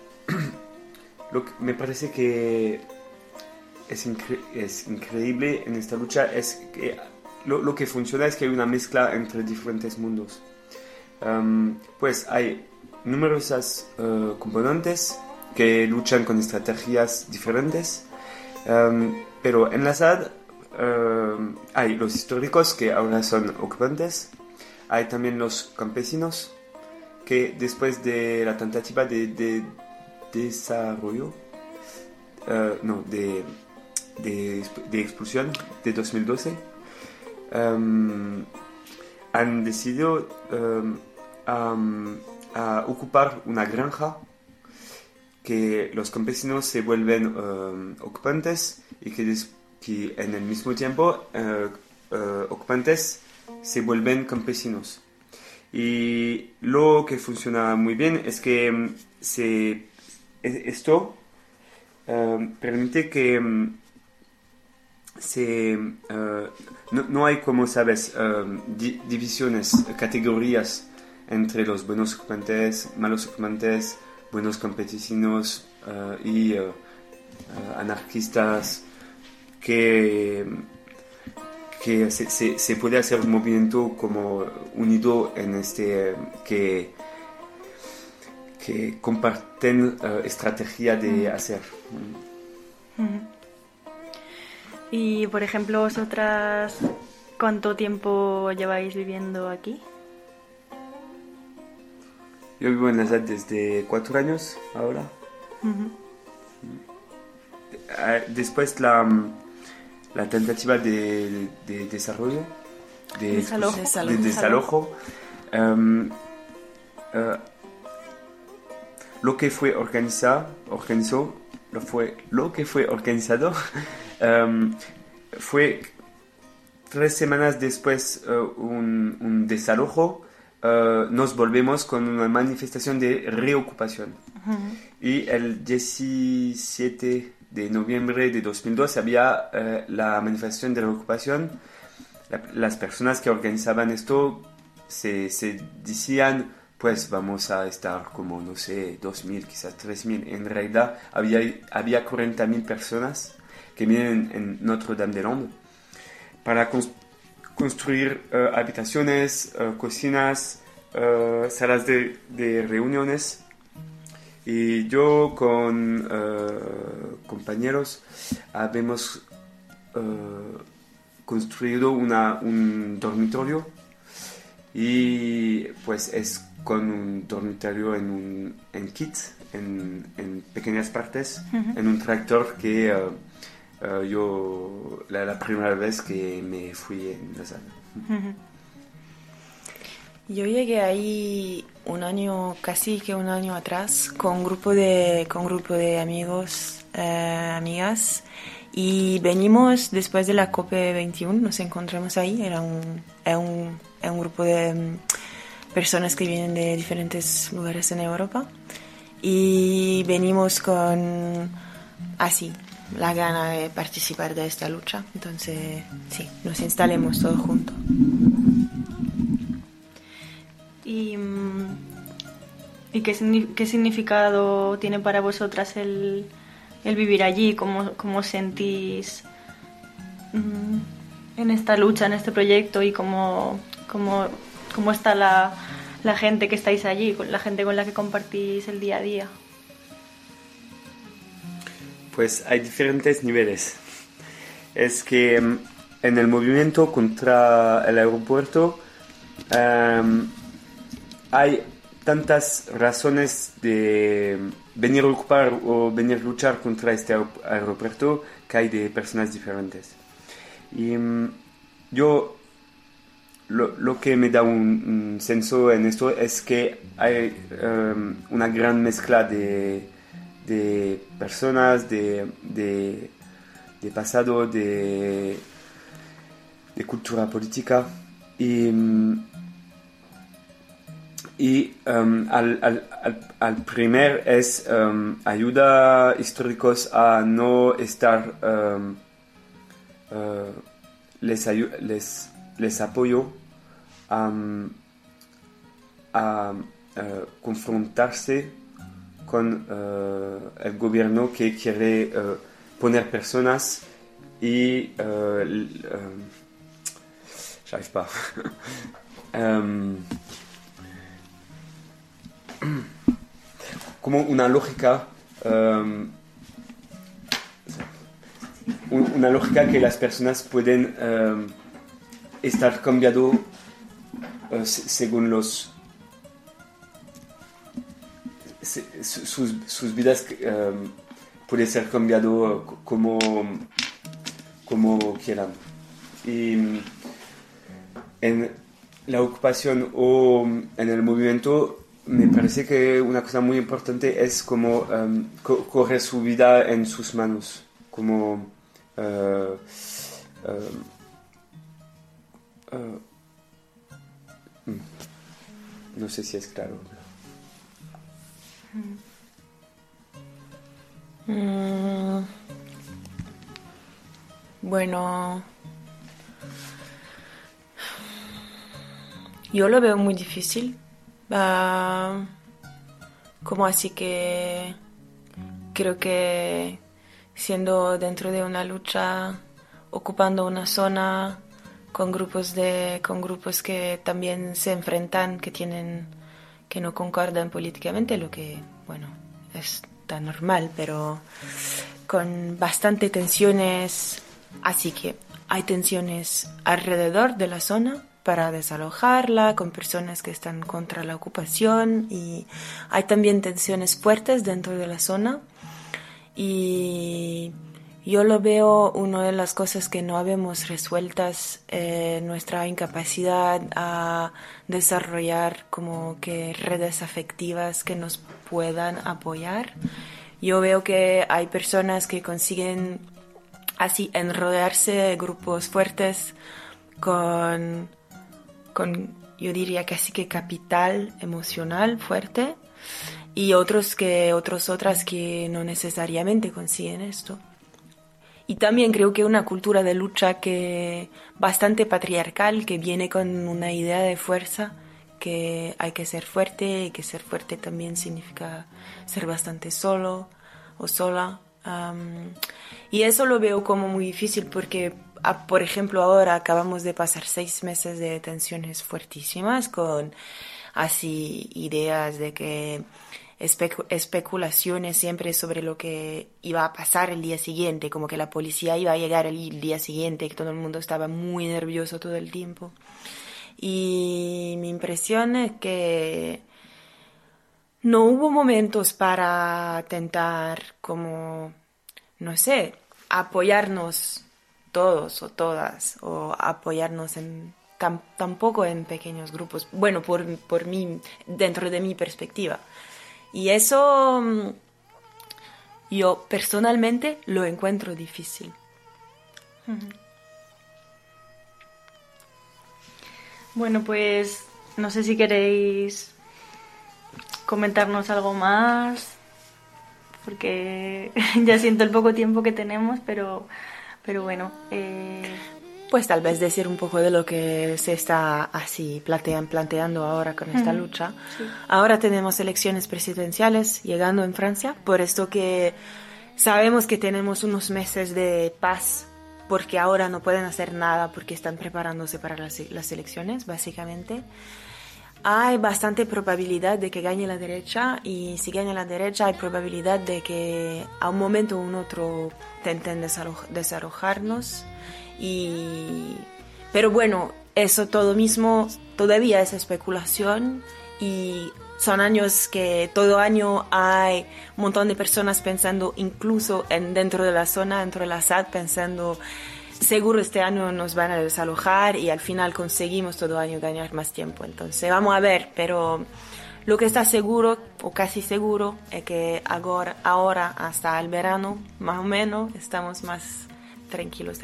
[SPEAKER 6] me parece que es increíble en esta lucha es que lo que funciona es que hay una mezcla entre diferentes mundos. Pues hay numerosas componentes que luchan con estrategias diferentes, pero en la SAD hay los históricos que ahora son ocupantes, hay también los campesinos que después de la tentativa de desarrollo, de expulsión de 2012, han decidido a ocupar una granja, que los campesinos se vuelven ocupantes y que en el mismo tiempo ocupantes se vuelven campesinos. Y lo que funciona muy bien es que esto permite que no hay, como sabes, divisiones, categorías entre los buenos ocupantes, malos ocupantes, buenos campesinos y anarquistas, que que se puede hacer un movimiento como unido en que comparten estrategia de hacer.
[SPEAKER 4] Y, por ejemplo, vosotras, ¿cuánto tiempo lleváis viviendo aquí?
[SPEAKER 6] Yo vivo en la ciudad desde 4 años ahora. Después la tentativa de desarrollo, de desalojo. Lo que fue organizado fue 3 semanas después un desalojo. Nos volvemos con una manifestación de reocupación. Y el 17 de noviembre de 2002 había la manifestación de reocupación. Las personas que organizaban esto se decían, pues vamos a estar como, no sé, 2.000, quizás 3.000. En realidad había 40.000 personas que vienen en Notre-Dame-des-Landes para construir habitaciones, cocinas, salas de reuniones. Y yo con compañeros habíamos construido un dormitorio, y pues es con un dormitorio en kit, en pequeñas partes, en un tractor que yo la primera vez que me fui en la sala.
[SPEAKER 5] Yo llegué ahí casi un año atrás, con un grupo de amigos, amigas, y venimos después de la COP21, nos encontramos ahí. Era un grupo de personas que vienen de diferentes lugares en Europa, y venimos con la gana de participar de esta lucha. Entonces, sí, nos instalemos todos juntos.
[SPEAKER 4] ¿Y qué significado tiene para vosotras el vivir allí? ¿Cómo sentís en esta lucha, en este proyecto? ¿Y cómo está la gente que estáis allí, con la gente con la que compartís el día a día?
[SPEAKER 6] Pues hay diferentes niveles. Es que en el movimiento contra el aeropuerto hay tantas razones de venir a ocupar o venir a luchar contra este aeropuerto, que hay de personas diferentes. Y yo lo que me da un senso en esto es que hay una gran mezcla de personas, de pasado, de cultura política, y al primer es ayuda históricos a no estar, les apoyo a confrontarse con el gobierno que quiere poner personas y j'arrive pas. Como una lógica que las personas pueden estar cambiando según sus vidas, puede ser cambiado como quieran. Y en la ocupación o en el movimiento, me parece que una cosa muy importante es como coger su vida en sus manos, como no sé si es claro.
[SPEAKER 5] Bueno, yo lo veo muy difícil. Como así que creo que siendo dentro de una lucha, ocupando una zona, con grupos que también se enfrentan, que no concordan políticamente, lo que, bueno, es tan normal, pero con bastante tensiones, así que hay tensiones alrededor de la zona para desalojarla, con personas que están contra la ocupación, y hay también tensiones fuertes dentro de la zona. Y yo lo veo una de las cosas que no habemos resueltas, nuestra incapacidad a desarrollar como que redes afectivas que nos puedan apoyar. Yo veo que hay personas que consiguen así enrodarse de grupos fuertes con yo diría casi que capital emocional fuerte, y otras que no necesariamente consiguen esto. Y también creo que una cultura de lucha que bastante patriarcal, que viene con una idea de fuerza, que hay que ser fuerte, y que ser fuerte también significa ser bastante solo o sola. Y eso lo veo como muy difícil porque, por ejemplo, ahora acabamos de pasar 6 meses de tensiones fuertísimas con así ideas de que especulaciones siempre sobre lo que iba a pasar el día siguiente, como que la policía iba a llegar el día siguiente, que todo el mundo estaba muy nervioso todo el tiempo. Y mi impresión es que no hubo momentos para tentar como, no sé, apoyarnos todos o todas, o apoyarnos tampoco en pequeños grupos, bueno, por mí, dentro de mi perspectiva. Y eso yo personalmente lo encuentro difícil.
[SPEAKER 4] Bueno, pues no sé si queréis comentarnos algo más, porque ya siento el poco tiempo que tenemos, pero bueno.
[SPEAKER 5] Pues tal vez decir un poco de lo que se está así planteando ahora con esta lucha. Sí. Ahora tenemos elecciones presidenciales llegando en Francia, por esto que sabemos que tenemos unos meses de paz, porque ahora no pueden hacer nada porque están preparándose para las elecciones, básicamente. Hay bastante probabilidad de que gane la derecha, y si gana la derecha hay probabilidad de que a un momento o un otro intenten desalojarnos. Pero bueno, eso todo mismo todavía es especulación, y son años que todo año hay un montón de personas pensando, incluso dentro de la zona, dentro de la SAD, pensando seguro este año nos van a desalojar, y al final conseguimos todo año ganar más tiempo. Entonces vamos a ver, pero lo que está seguro o casi seguro es que ahora hasta el verano más o menos estamos más tranquilas.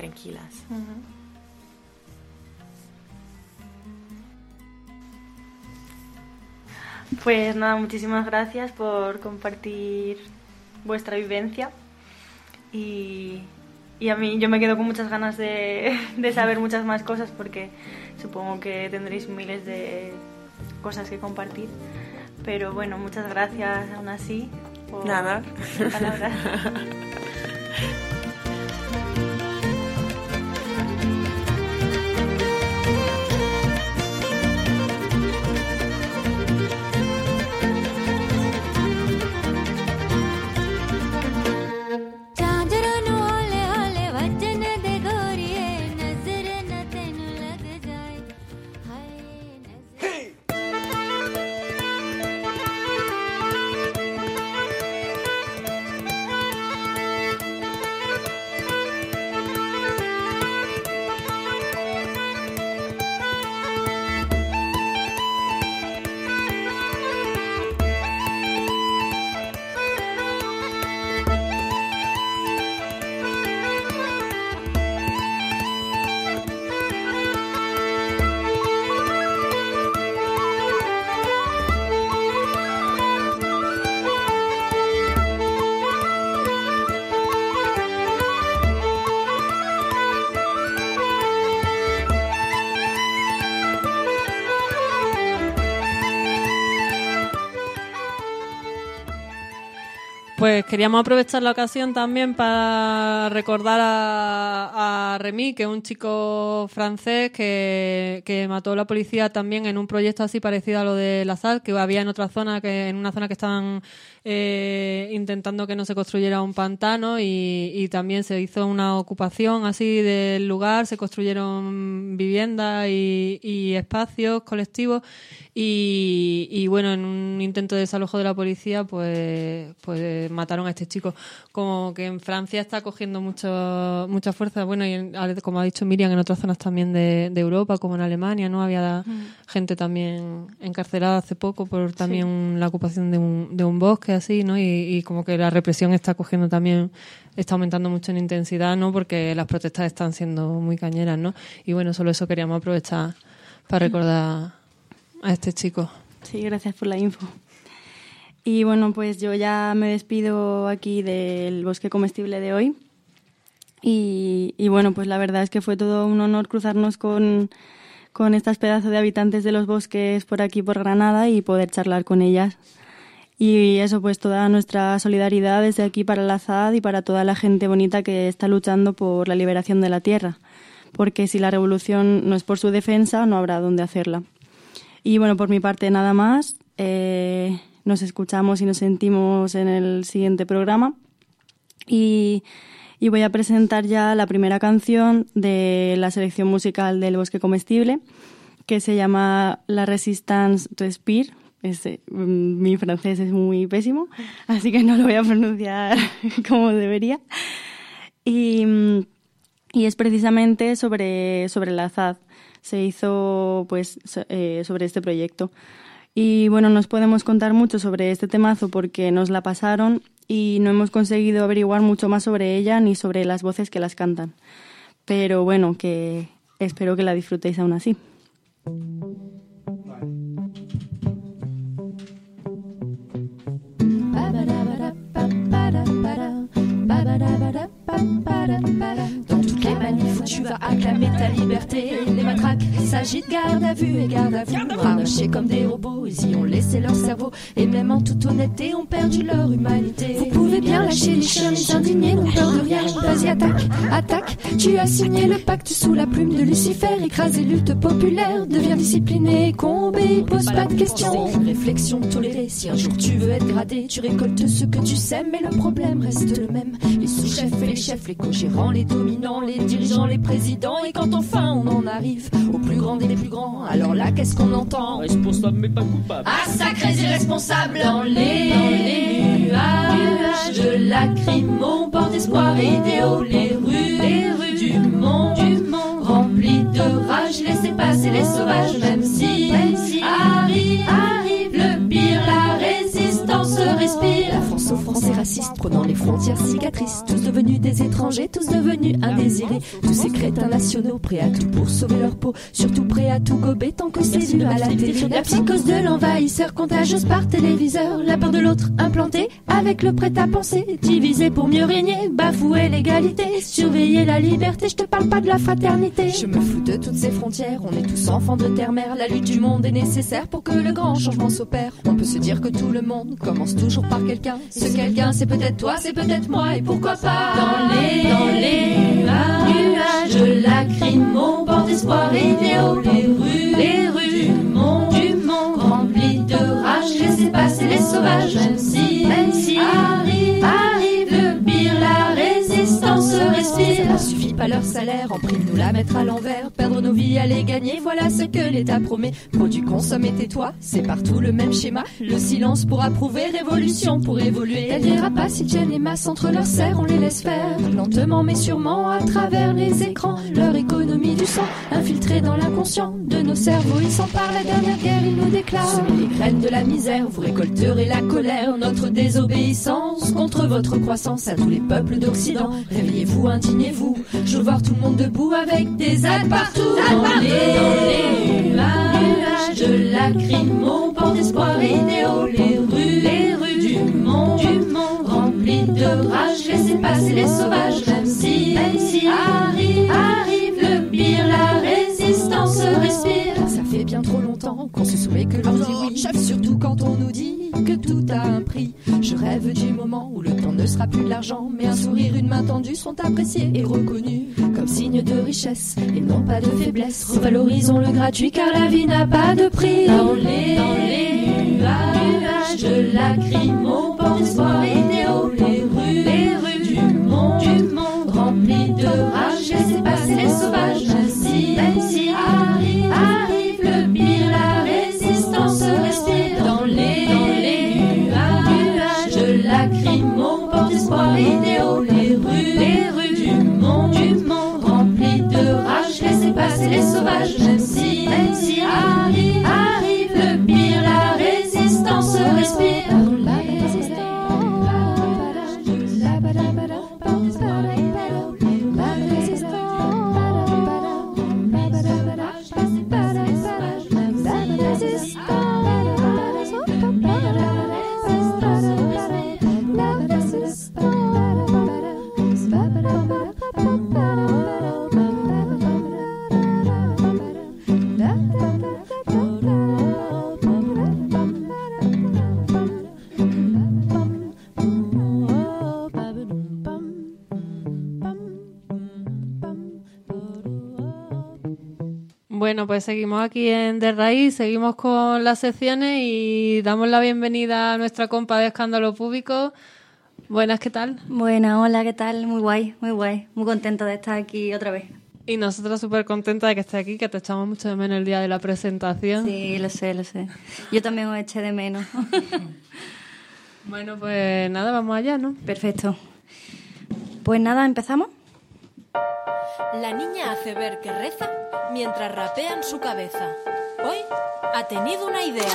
[SPEAKER 4] Pues nada, muchísimas gracias por compartir vuestra vivencia, y a mí yo me quedo con muchas ganas de saber muchas más cosas, porque supongo que tendréis miles de cosas que compartir, pero bueno, muchas gracias aún así por
[SPEAKER 5] nada
[SPEAKER 4] palabras.
[SPEAKER 1] Pues queríamos aprovechar la ocasión también para recordar a Remy, que es un chico francés que mató a la policía también en un proyecto así parecido a lo de la SAD, que había en otra zona, en una zona que estaban intentando que no se construyera un pantano, y también se hizo una ocupación así del lugar, se construyeron viviendas y espacios colectivos, y bueno, en un intento de desalojo de la policía pues mataron a este chico. Como que en Francia está cogiendo mucha fuerza, bueno, y como ha dicho Miriam, en otras zonas también de Europa, como en Alemania, ¿no? Había gente también encarcelada hace poco por también la ocupación de un bosque así, ¿no? Y como que la represión está aumentando mucho en intensidad, ¿no? Porque las protestas están siendo muy cañeras, ¿no? Y bueno, solo eso queríamos aprovechar para recordar a este chico.
[SPEAKER 4] Sí, gracias por la info. Y bueno, pues yo ya me despido aquí del bosque comestible de hoy. Y bueno, pues la verdad es que fue todo un honor cruzarnos con estas pedazos de habitantes de los bosques por aquí, por Granada, y poder charlar con ellas. Y eso, pues toda nuestra solidaridad desde aquí para la ZAD y para toda la gente bonita que está luchando por la liberación de la tierra. Porque si la revolución no es por su defensa, no habrá dónde hacerla. Y bueno, por mi parte nada más. Nos escuchamos y nos sentimos en el siguiente programa. Y voy a presentar ya la primera canción de la selección musical del Bosque Comestible, que se llama La Resistance Respire. Mi francés es muy pésimo, así que no lo voy a pronunciar como debería. Y es precisamente sobre la ZAD. Se hizo pues sobre este proyecto. Y bueno, no os podemos contar mucho sobre este temazo porque nos la pasaron y no hemos conseguido averiguar mucho más sobre ella ni sobre las voces que las cantan. Pero bueno, que espero que la disfrutéis aún así.
[SPEAKER 7] Dans toutes les manifs où tu vas acclamer ta liberté, les matraques s'agitent garde à vue et garde à vue. Harnachés comme des robots, ils y ont laissé leur cerveau, et même en toute honnêteté ont perdu leur humanité. Vous pouvez bien lâcher les chiens, les indignés n'ont peur de rien. Vas-y, attaque, tu as signé le pacte sous la plume de Lucifer. Écraser lutte populaire, deviens discipliné, combat, pose pas de questions. Réflexion tolérée, si un jour tu veux être gradé, tu récoltes ce que tu sèmes, mais le problème reste le même. Les sous-chefs et les chefs, les co-gérants, les dominants, les dirigeants, les présidents. Et quand enfin on en arrive au plus grand des plus grands, alors là qu'est-ce qu'on entend?
[SPEAKER 8] Responsable mais pas coupable.
[SPEAKER 7] Ah, sacrés irresponsables dans les nuages de lacrymos, porte d'espoir et idéaux, les rues du monde remplies de rage, laissez passer les sauvages, même si arrive le pire, la résistance respire. La France aux Français racistes, prenant les frontières cicatrices, tous devenus des étrangers, tous devenus indésirés, tous ces crétins nationaux prêts à tout pour sauver leur peau, surtout prêts à tout gober tant que c'est vu à la télé. La psychose de l'envahisseur, contagieuse par téléviseur, la peur de l'autre implantée avec le prêt-à-penser, diviser pour mieux régner, bafouer l'égalité, surveiller la liberté. Je te parle pas de la fraternité. Je me fous de toutes ces frontières, on est tous enfants de terre-mère. La lutte du monde est nécessaire pour que le grand changement s'opère. On peut se dire que tout le monde commence toujours par quelqu'un. Ce quelqu'un, c'est peut-être toi, c'est peut-être moi, et pourquoi pas dans les nuages de lacrymos, porte d'espoir et idéaux, les rues du monde remplies de rage, laissez passer les sauvages, même si arrive le pire, la résistance respire. Ça suffit pas leur salaire, en prime nous la mettre à l'envers, perdre nos vies à les gagner, voilà ce que l'État promet. Produit, consomme et tais-toi, c'est partout le même schéma. Le silence pour approuver, révolution pour évoluer. Elle dira pas s'ils tiennent les masses entre leurs serres, on les laisse faire lentement mais sûrement à travers les écrans. Leur économie du sang infiltrée dans l'inconscient de nos cerveaux, ils s'emparent, la dernière guerre ils nous déclarent. Semez les graines de la misère, vous récolterez la colère, notre désobéissance contre votre croissance. À tous les peuples d'Occident, réveillez-vous, indignez-vous, je veux voir tout le monde debout avec des ailes partout. Dans les nuages de lacrymos, porte d'espoir et idéaux, les rues du monde remplies de rage, laissez passer les sauvages, même si arrive le pire, la résistance respire. Ça fait bien trop longtemps qu'on se soumet que l'on dit oui, chef, surtout quand on nous dit que tout a un prix. Je rêve du moment où le sera plus de l'argent, mais un sourire, une main tendue sont appréciés et reconnus comme signe de richesse et non pas de faiblesse. Revalorisons le gratuit car la vie n'a pas de prix. Dans les nuages de lacrymo, porte espoir idéaux, les rues du monde remplies de rage, laissez passer les sauvages. Même si arrive le pire, la résistance respire. Dans les nuages de lacrymo, porte espoir idéaux, les rues du monde remplies de rage, laissez passer les sauvages. Même si arrive le pire, la résistance respire.
[SPEAKER 1] Bueno, pues seguimos aquí en De Raíz, seguimos con las secciones y damos la bienvenida a nuestra compa de Escándalo Público. Buenas, ¿qué tal?
[SPEAKER 4] Buena, hola, ¿qué tal? Muy guay, muy guay. Muy contenta de estar aquí otra vez.
[SPEAKER 1] Y nosotros súper contentas de que estés aquí, que te echamos mucho de menos el día de la presentación.
[SPEAKER 4] Sí, lo sé. Yo también os eché de menos.
[SPEAKER 1] Bueno, pues nada, vamos allá, ¿no?
[SPEAKER 4] Perfecto. Pues nada, ¿empezamos?
[SPEAKER 8] La niña hace ver que reza mientras rapea en su cabeza. Hoy ha tenido una idea.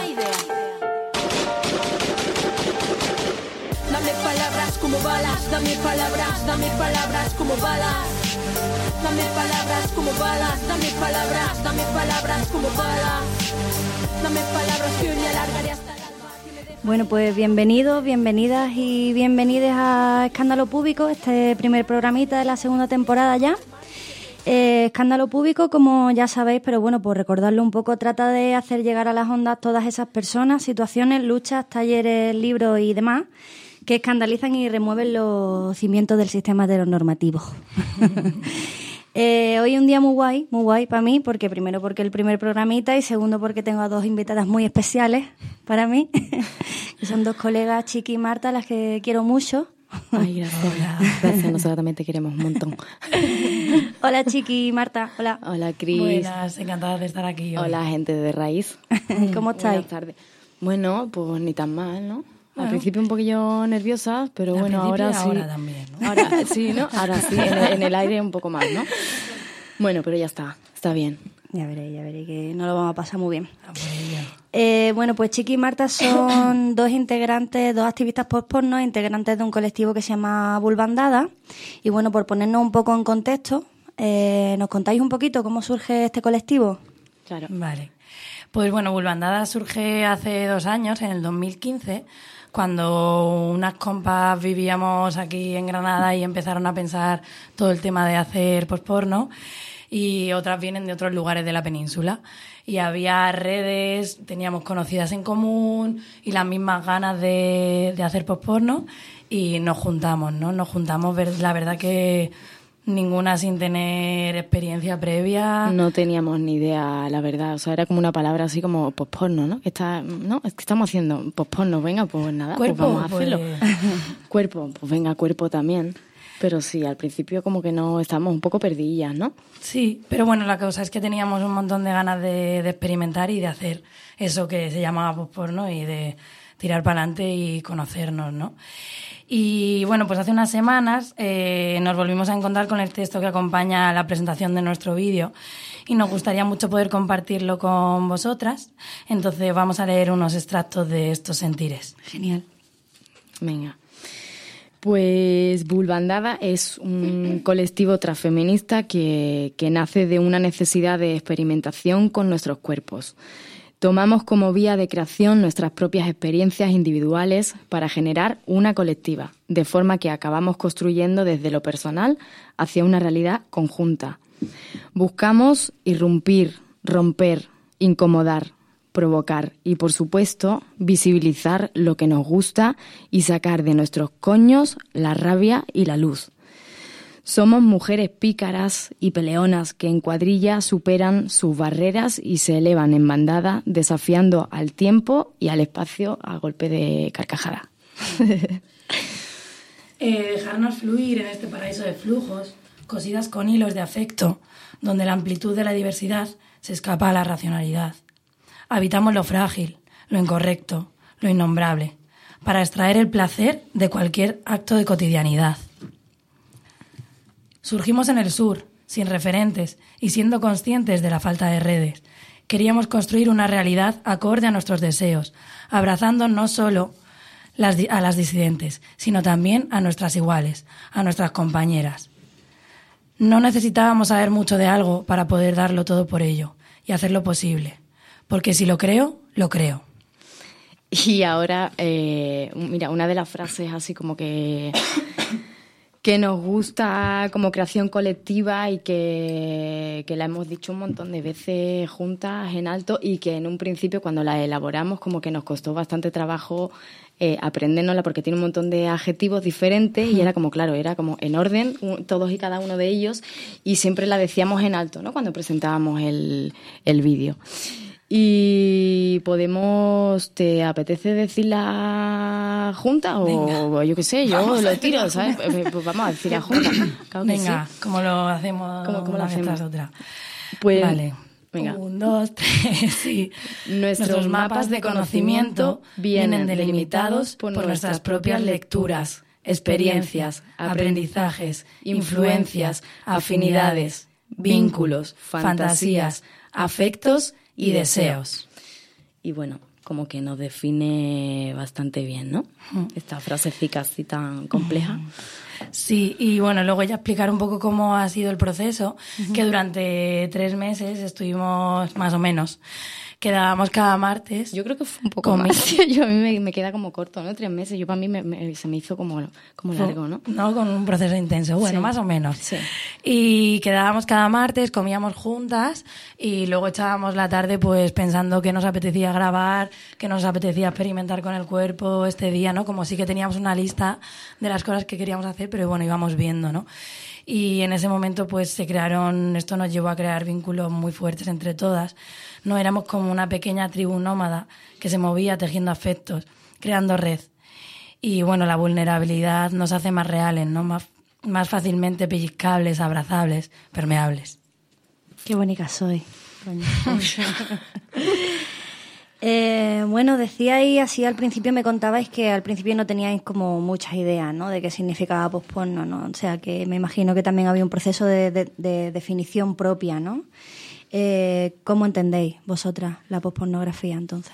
[SPEAKER 8] Dame palabras como balas, dame palabras como balas. Dame palabras como balas, dame palabras como balas. Dame palabras que hoy me alargaré hasta el alba.
[SPEAKER 4] Bueno, pues bienvenidos, bienvenidas y bienvenides a Escándalo Público, este primer programita de la segunda temporada ya. Escándalo Público, como ya sabéis, pero bueno, por recordarlo un poco, trata de hacer llegar a las ondas todas esas personas, situaciones, luchas, talleres, libros y demás que escandalizan y remueven los cimientos del sistema heteronormativo. Hoy un día muy guay para mí, porque primero porque el primer programita y segundo porque tengo a dos invitadas muy especiales para mí, que son dos colegas, Chiqui y Marta, las que quiero mucho.
[SPEAKER 9] Ay, gracias, nosotros también te queremos un montón.
[SPEAKER 4] Hola Chiqui y Marta, hola.
[SPEAKER 9] Hola Cris.
[SPEAKER 10] Buenas, encantada de estar aquí hoy.
[SPEAKER 9] Hola gente de Raíz.
[SPEAKER 4] ¿Cómo estáis?
[SPEAKER 9] Buenas tardes. Bueno, pues ni tan mal, ¿no? Al principio un poquillo nerviosa, pero bueno, ahora sí.
[SPEAKER 10] Ahora también, ¿no?
[SPEAKER 9] Ahora sí, ¿no? Ahora sí, en el aire un poco más, ¿no? Bueno, pero ya está bien.
[SPEAKER 4] Ya veréis, que no lo vamos a pasar muy bien. Bueno, pues Chiqui y Marta son dos activistas post-porno, integrantes de un colectivo que se llama Bulbandada. Y bueno, por ponernos un poco en contexto, ¿nos contáis un poquito cómo surge este colectivo?
[SPEAKER 9] Claro.
[SPEAKER 10] Vale. Pues bueno, Bulbandada surge hace 2 años, en el 2015, cuando unas compas vivíamos aquí en Granada y empezaron a pensar todo el tema de hacer post-porno. Y otras vienen de otros lugares de la península. Y había redes, teníamos conocidas en común y las mismas ganas de hacer post-porno y nos juntamos, ¿no? La verdad que ninguna sin tener experiencia previa.
[SPEAKER 9] No teníamos ni idea, la verdad. O sea, era como una palabra así como post-porno, ¿no? Es que estamos haciendo post-porno, venga, pues nada,
[SPEAKER 10] ¿Cuerpo?
[SPEAKER 9] Pues vamos a hacerlo. Cuerpo, pues venga, cuerpo también. Pero sí, al principio como que no estábamos un poco perdidillas, ¿no?
[SPEAKER 10] Sí, pero bueno, la cosa es que teníamos un montón de ganas de experimentar y de hacer eso que se llamaba post-porno y de tirar para adelante y conocernos, ¿no? Y bueno, pues hace unas semanas nos volvimos a encontrar con el texto que acompaña la presentación de nuestro vídeo y nos gustaría mucho poder compartirlo con vosotras. Entonces vamos a leer unos extractos de estos sentires.
[SPEAKER 4] Genial.
[SPEAKER 9] Venga. Pues Bulbandada es un colectivo transfeminista que nace de una necesidad de experimentación con nuestros cuerpos. Tomamos como vía de creación nuestras propias experiencias individuales para generar una colectiva, de forma que acabamos construyendo desde lo personal hacia una realidad conjunta. Buscamos irrumpir, romper, incomodar, provocar y, por supuesto, visibilizar lo que nos gusta y sacar de nuestros coños la rabia y la luz. Somos mujeres pícaras y peleonas que en cuadrilla superan sus barreras y se elevan en bandada, desafiando al tiempo y al espacio a golpe de carcajada.
[SPEAKER 10] Dejarnos fluir en este paraíso de flujos, cosidas con hilos de afecto, donde la amplitud de la diversidad se escapa a la racionalidad. Habitamos lo frágil, lo incorrecto, lo innombrable, para extraer el placer de cualquier acto de cotidianidad. Surgimos en el sur, sin referentes y siendo conscientes de la falta de redes. Queríamos construir una realidad acorde a nuestros deseos, abrazando no solo a las disidentes, sino también a nuestras iguales, a nuestras compañeras. No necesitábamos saber mucho de algo para poder darlo todo por ello y hacerlo posible, porque si lo creo, lo creo.
[SPEAKER 9] Y ahora, mira, una de las frases así como que nos gusta como creación colectiva y que la hemos dicho un montón de veces juntas en alto y que en un principio cuando la elaboramos como que nos costó bastante trabajo aprendérnosla porque tiene un montón de adjetivos diferentes y era como, claro, era como en orden todos y cada uno de ellos y siempre la decíamos en alto, ¿no? Cuando presentábamos el vídeo. Y podemos, ¿te apetece decirla junta? O yo qué sé, yo lo tiro, ¿sabes? Pues vamos a decirla junta. Claro que
[SPEAKER 10] venga, sí. ¿Cómo lo hacemos?
[SPEAKER 9] ¿Cómo lo hacemos?
[SPEAKER 10] Otra.
[SPEAKER 9] Pues,
[SPEAKER 10] vale.
[SPEAKER 9] Venga.
[SPEAKER 10] 1, 2, 3, sí.
[SPEAKER 9] Nuestros mapas de conocimiento vienen delimitados por nuestras propias lecturas, experiencias, aprendizajes, influencias, afinidades, vínculos, fantasías, afectos y deseos. Y bueno, como que nos define bastante bien, ¿no? Esta frasecica así tan compleja.
[SPEAKER 10] Sí, y bueno, luego ya explicar un poco cómo ha sido el proceso, que durante 3 meses estuvimos más o menos. Quedábamos cada martes.
[SPEAKER 9] Yo creo que fue un poco más. Yo, a mí me queda como corto, ¿no? 3 meses. Yo para mí se me hizo como largo, ¿no?
[SPEAKER 10] No, con un proceso intenso. Bueno, sí, más o menos.
[SPEAKER 9] Sí.
[SPEAKER 10] Y quedábamos cada martes, comíamos juntas y luego echábamos la tarde pues pensando qué nos apetecía grabar, qué nos apetecía experimentar con el cuerpo este día, ¿no? Como sí que teníamos una lista de las cosas que queríamos hacer, pero bueno, íbamos viendo, ¿no? Y en ese momento pues esto nos llevó a crear vínculos muy fuertes entre todas. No éramos como una pequeña tribu nómada que se movía tejiendo afectos, creando red. Y bueno, la vulnerabilidad nos hace más reales, ¿no? Más fácilmente pellizcables, abrazables, permeables.
[SPEAKER 11] Qué bonita soy. Bueno, decíais así al principio, me contabais que al principio no teníais como muchas ideas, ¿no? De qué significaba posporno, ¿no? O sea, que me imagino que también había un proceso de definición propia, ¿no? ¿Cómo entendéis vosotras la pospornografía entonces?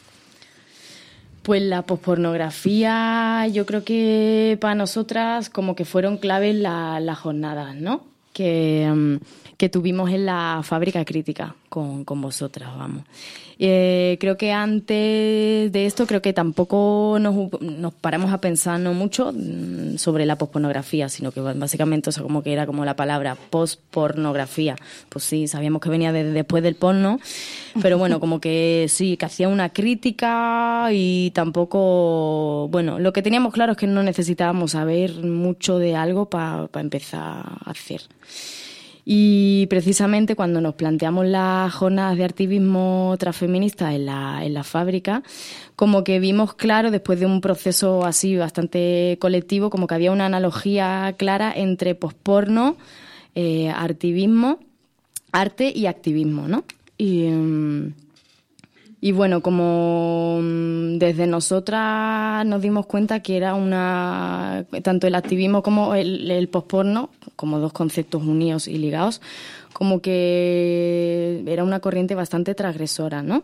[SPEAKER 9] Pues la pospornografía yo creo que para nosotras como que fueron claves las jornadas, ¿no? Que tuvimos en la Fábrica Crítica con vosotras, vamos. Creo que antes de esto, creo que tampoco nos paramos a pensar no mucho sobre la pospornografía, sino que básicamente, o sea, como que era como la palabra pospornografía. Pues sí, sabíamos que venía después del porno, pero bueno, como que sí, que hacía una crítica y tampoco... Bueno, lo que teníamos claro es que no necesitábamos saber mucho de algo para empezar a hacer. Y precisamente cuando nos planteamos las jornadas de activismo transfeminista en la fábrica, como que vimos claro, después de un proceso así bastante colectivo, como que había una analogía clara entre posporno, activismo, arte y activismo, ¿no? Y bueno, como desde nosotras nos dimos cuenta que era tanto el activismo como el posporno, como dos conceptos unidos y ligados, como que era una corriente bastante transgresora, ¿no?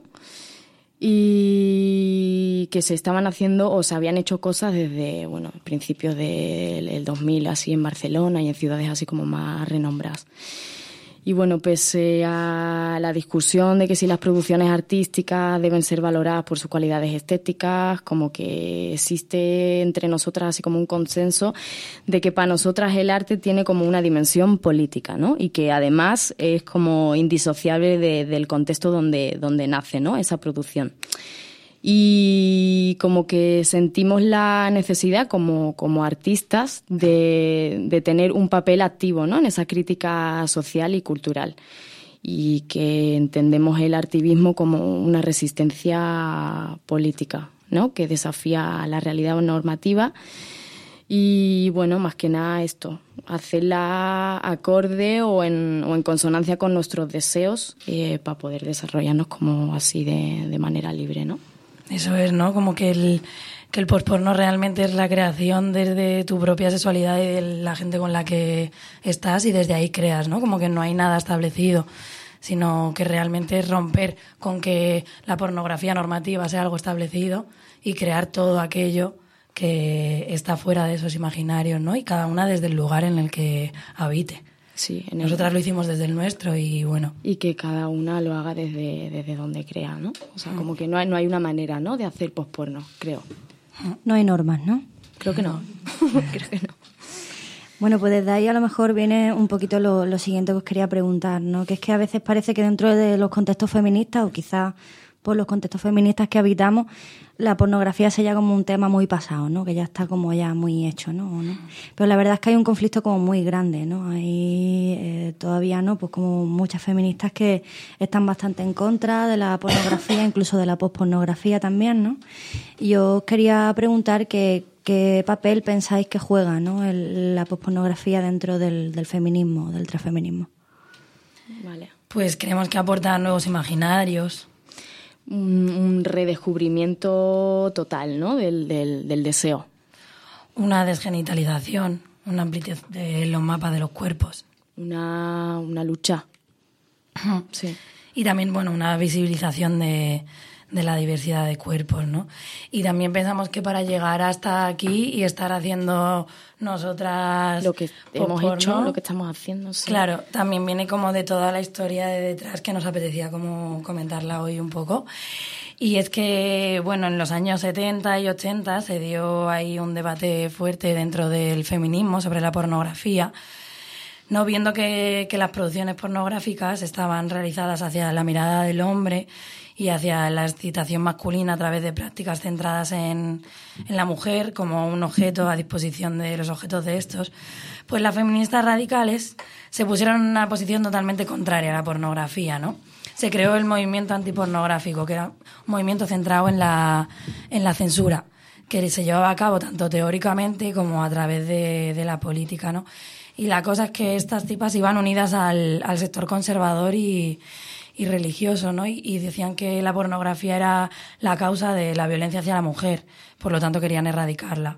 [SPEAKER 9] Y que se estaban haciendo o se habían hecho cosas desde, bueno, principios del 2000, así en Barcelona y en ciudades así como más renombradas. Y bueno, pese a la discusión de que si las producciones artísticas deben ser valoradas por sus cualidades estéticas, como que existe entre nosotras así como un consenso de que para nosotras el arte tiene como una dimensión política, ¿no? Y que además es como indisociable del contexto donde nace, ¿no?, esa producción. Y como que sentimos la necesidad como artistas de tener un papel activo, ¿no?, en esa crítica social y cultural, y que entendemos el artivismo como una resistencia política, ¿no?, que desafía la realidad normativa. Y bueno, más que nada esto, hacerla acorde o en consonancia con nuestros deseos, para poder desarrollarnos como así de manera libre, ¿no?
[SPEAKER 10] Eso es, ¿no? Como que el posporno realmente es la creación desde tu propia sexualidad y de la gente con la que estás, y desde ahí creas, ¿no? Como que no hay nada establecido, sino que realmente es romper con que la pornografía normativa sea algo establecido y crear todo aquello que está fuera de esos imaginarios, ¿no? Y cada una desde el lugar en el que habite.
[SPEAKER 9] Sí,
[SPEAKER 10] nosotras lo hicimos desde el nuestro y bueno.
[SPEAKER 9] Y que cada una lo haga desde donde crea, ¿no? O sea, como que no hay una manera, ¿no?, de hacer posporno, creo.
[SPEAKER 11] No hay normas, ¿no?
[SPEAKER 9] Creo que no. Creo que no.
[SPEAKER 11] Bueno, pues desde ahí a lo mejor viene un poquito lo siguiente que os quería preguntar, ¿no? Que es que a veces parece que dentro de los contextos feministas, o quizás por los contextos feministas que habitamos, la pornografía se ya como un tema muy pasado, ¿no? Que ya está como ya muy hecho, ¿no? Pero la verdad es que hay un conflicto como muy grande, ¿no? Hay todavía, ¿no?, pues como muchas feministas que están bastante en contra de la pornografía, incluso de la pospornografía también, ¿no? Y yo os quería preguntar qué papel pensáis que juega, ¿no?, la pospornografía dentro del feminismo, del transfeminismo.
[SPEAKER 9] Vale.
[SPEAKER 10] Pues creemos que aporta nuevos imaginarios.
[SPEAKER 9] Un redescubrimiento total, ¿no?, del deseo.
[SPEAKER 10] Una desgenitalización, una amplitud de los mapas de los cuerpos.
[SPEAKER 9] Una lucha. Sí.
[SPEAKER 10] Y también, bueno, una visibilización de la diversidad de cuerpos, ¿no? Y también pensamos que para llegar hasta aquí y estar haciendo nosotras
[SPEAKER 9] lo que hemos hecho, lo que estamos haciendo, sí.
[SPEAKER 10] Claro, también viene como de toda la historia de detrás que nos apetecía como comentarla hoy un poco. Y es que, bueno, en los años 70 y 80 se dio ahí un debate fuerte dentro del feminismo sobre la pornografía, no viendo que las producciones pornográficas estaban realizadas hacia la mirada del hombre y hacia la excitación masculina a través de prácticas centradas en la mujer como un objeto a disposición de los objetos de estos, pues las feministas radicales se pusieron en una posición totalmente contraria a la pornografía, ¿no? Se creó el movimiento antipornográfico, que era un movimiento centrado en la censura, que se llevaba a cabo tanto teóricamente como a través de la política, ¿no? Y la cosa es que estas tipas iban unidas al sector conservador y religioso, ¿no? Y decían que la pornografía era la causa de la violencia hacia la mujer, por lo tanto querían erradicarla.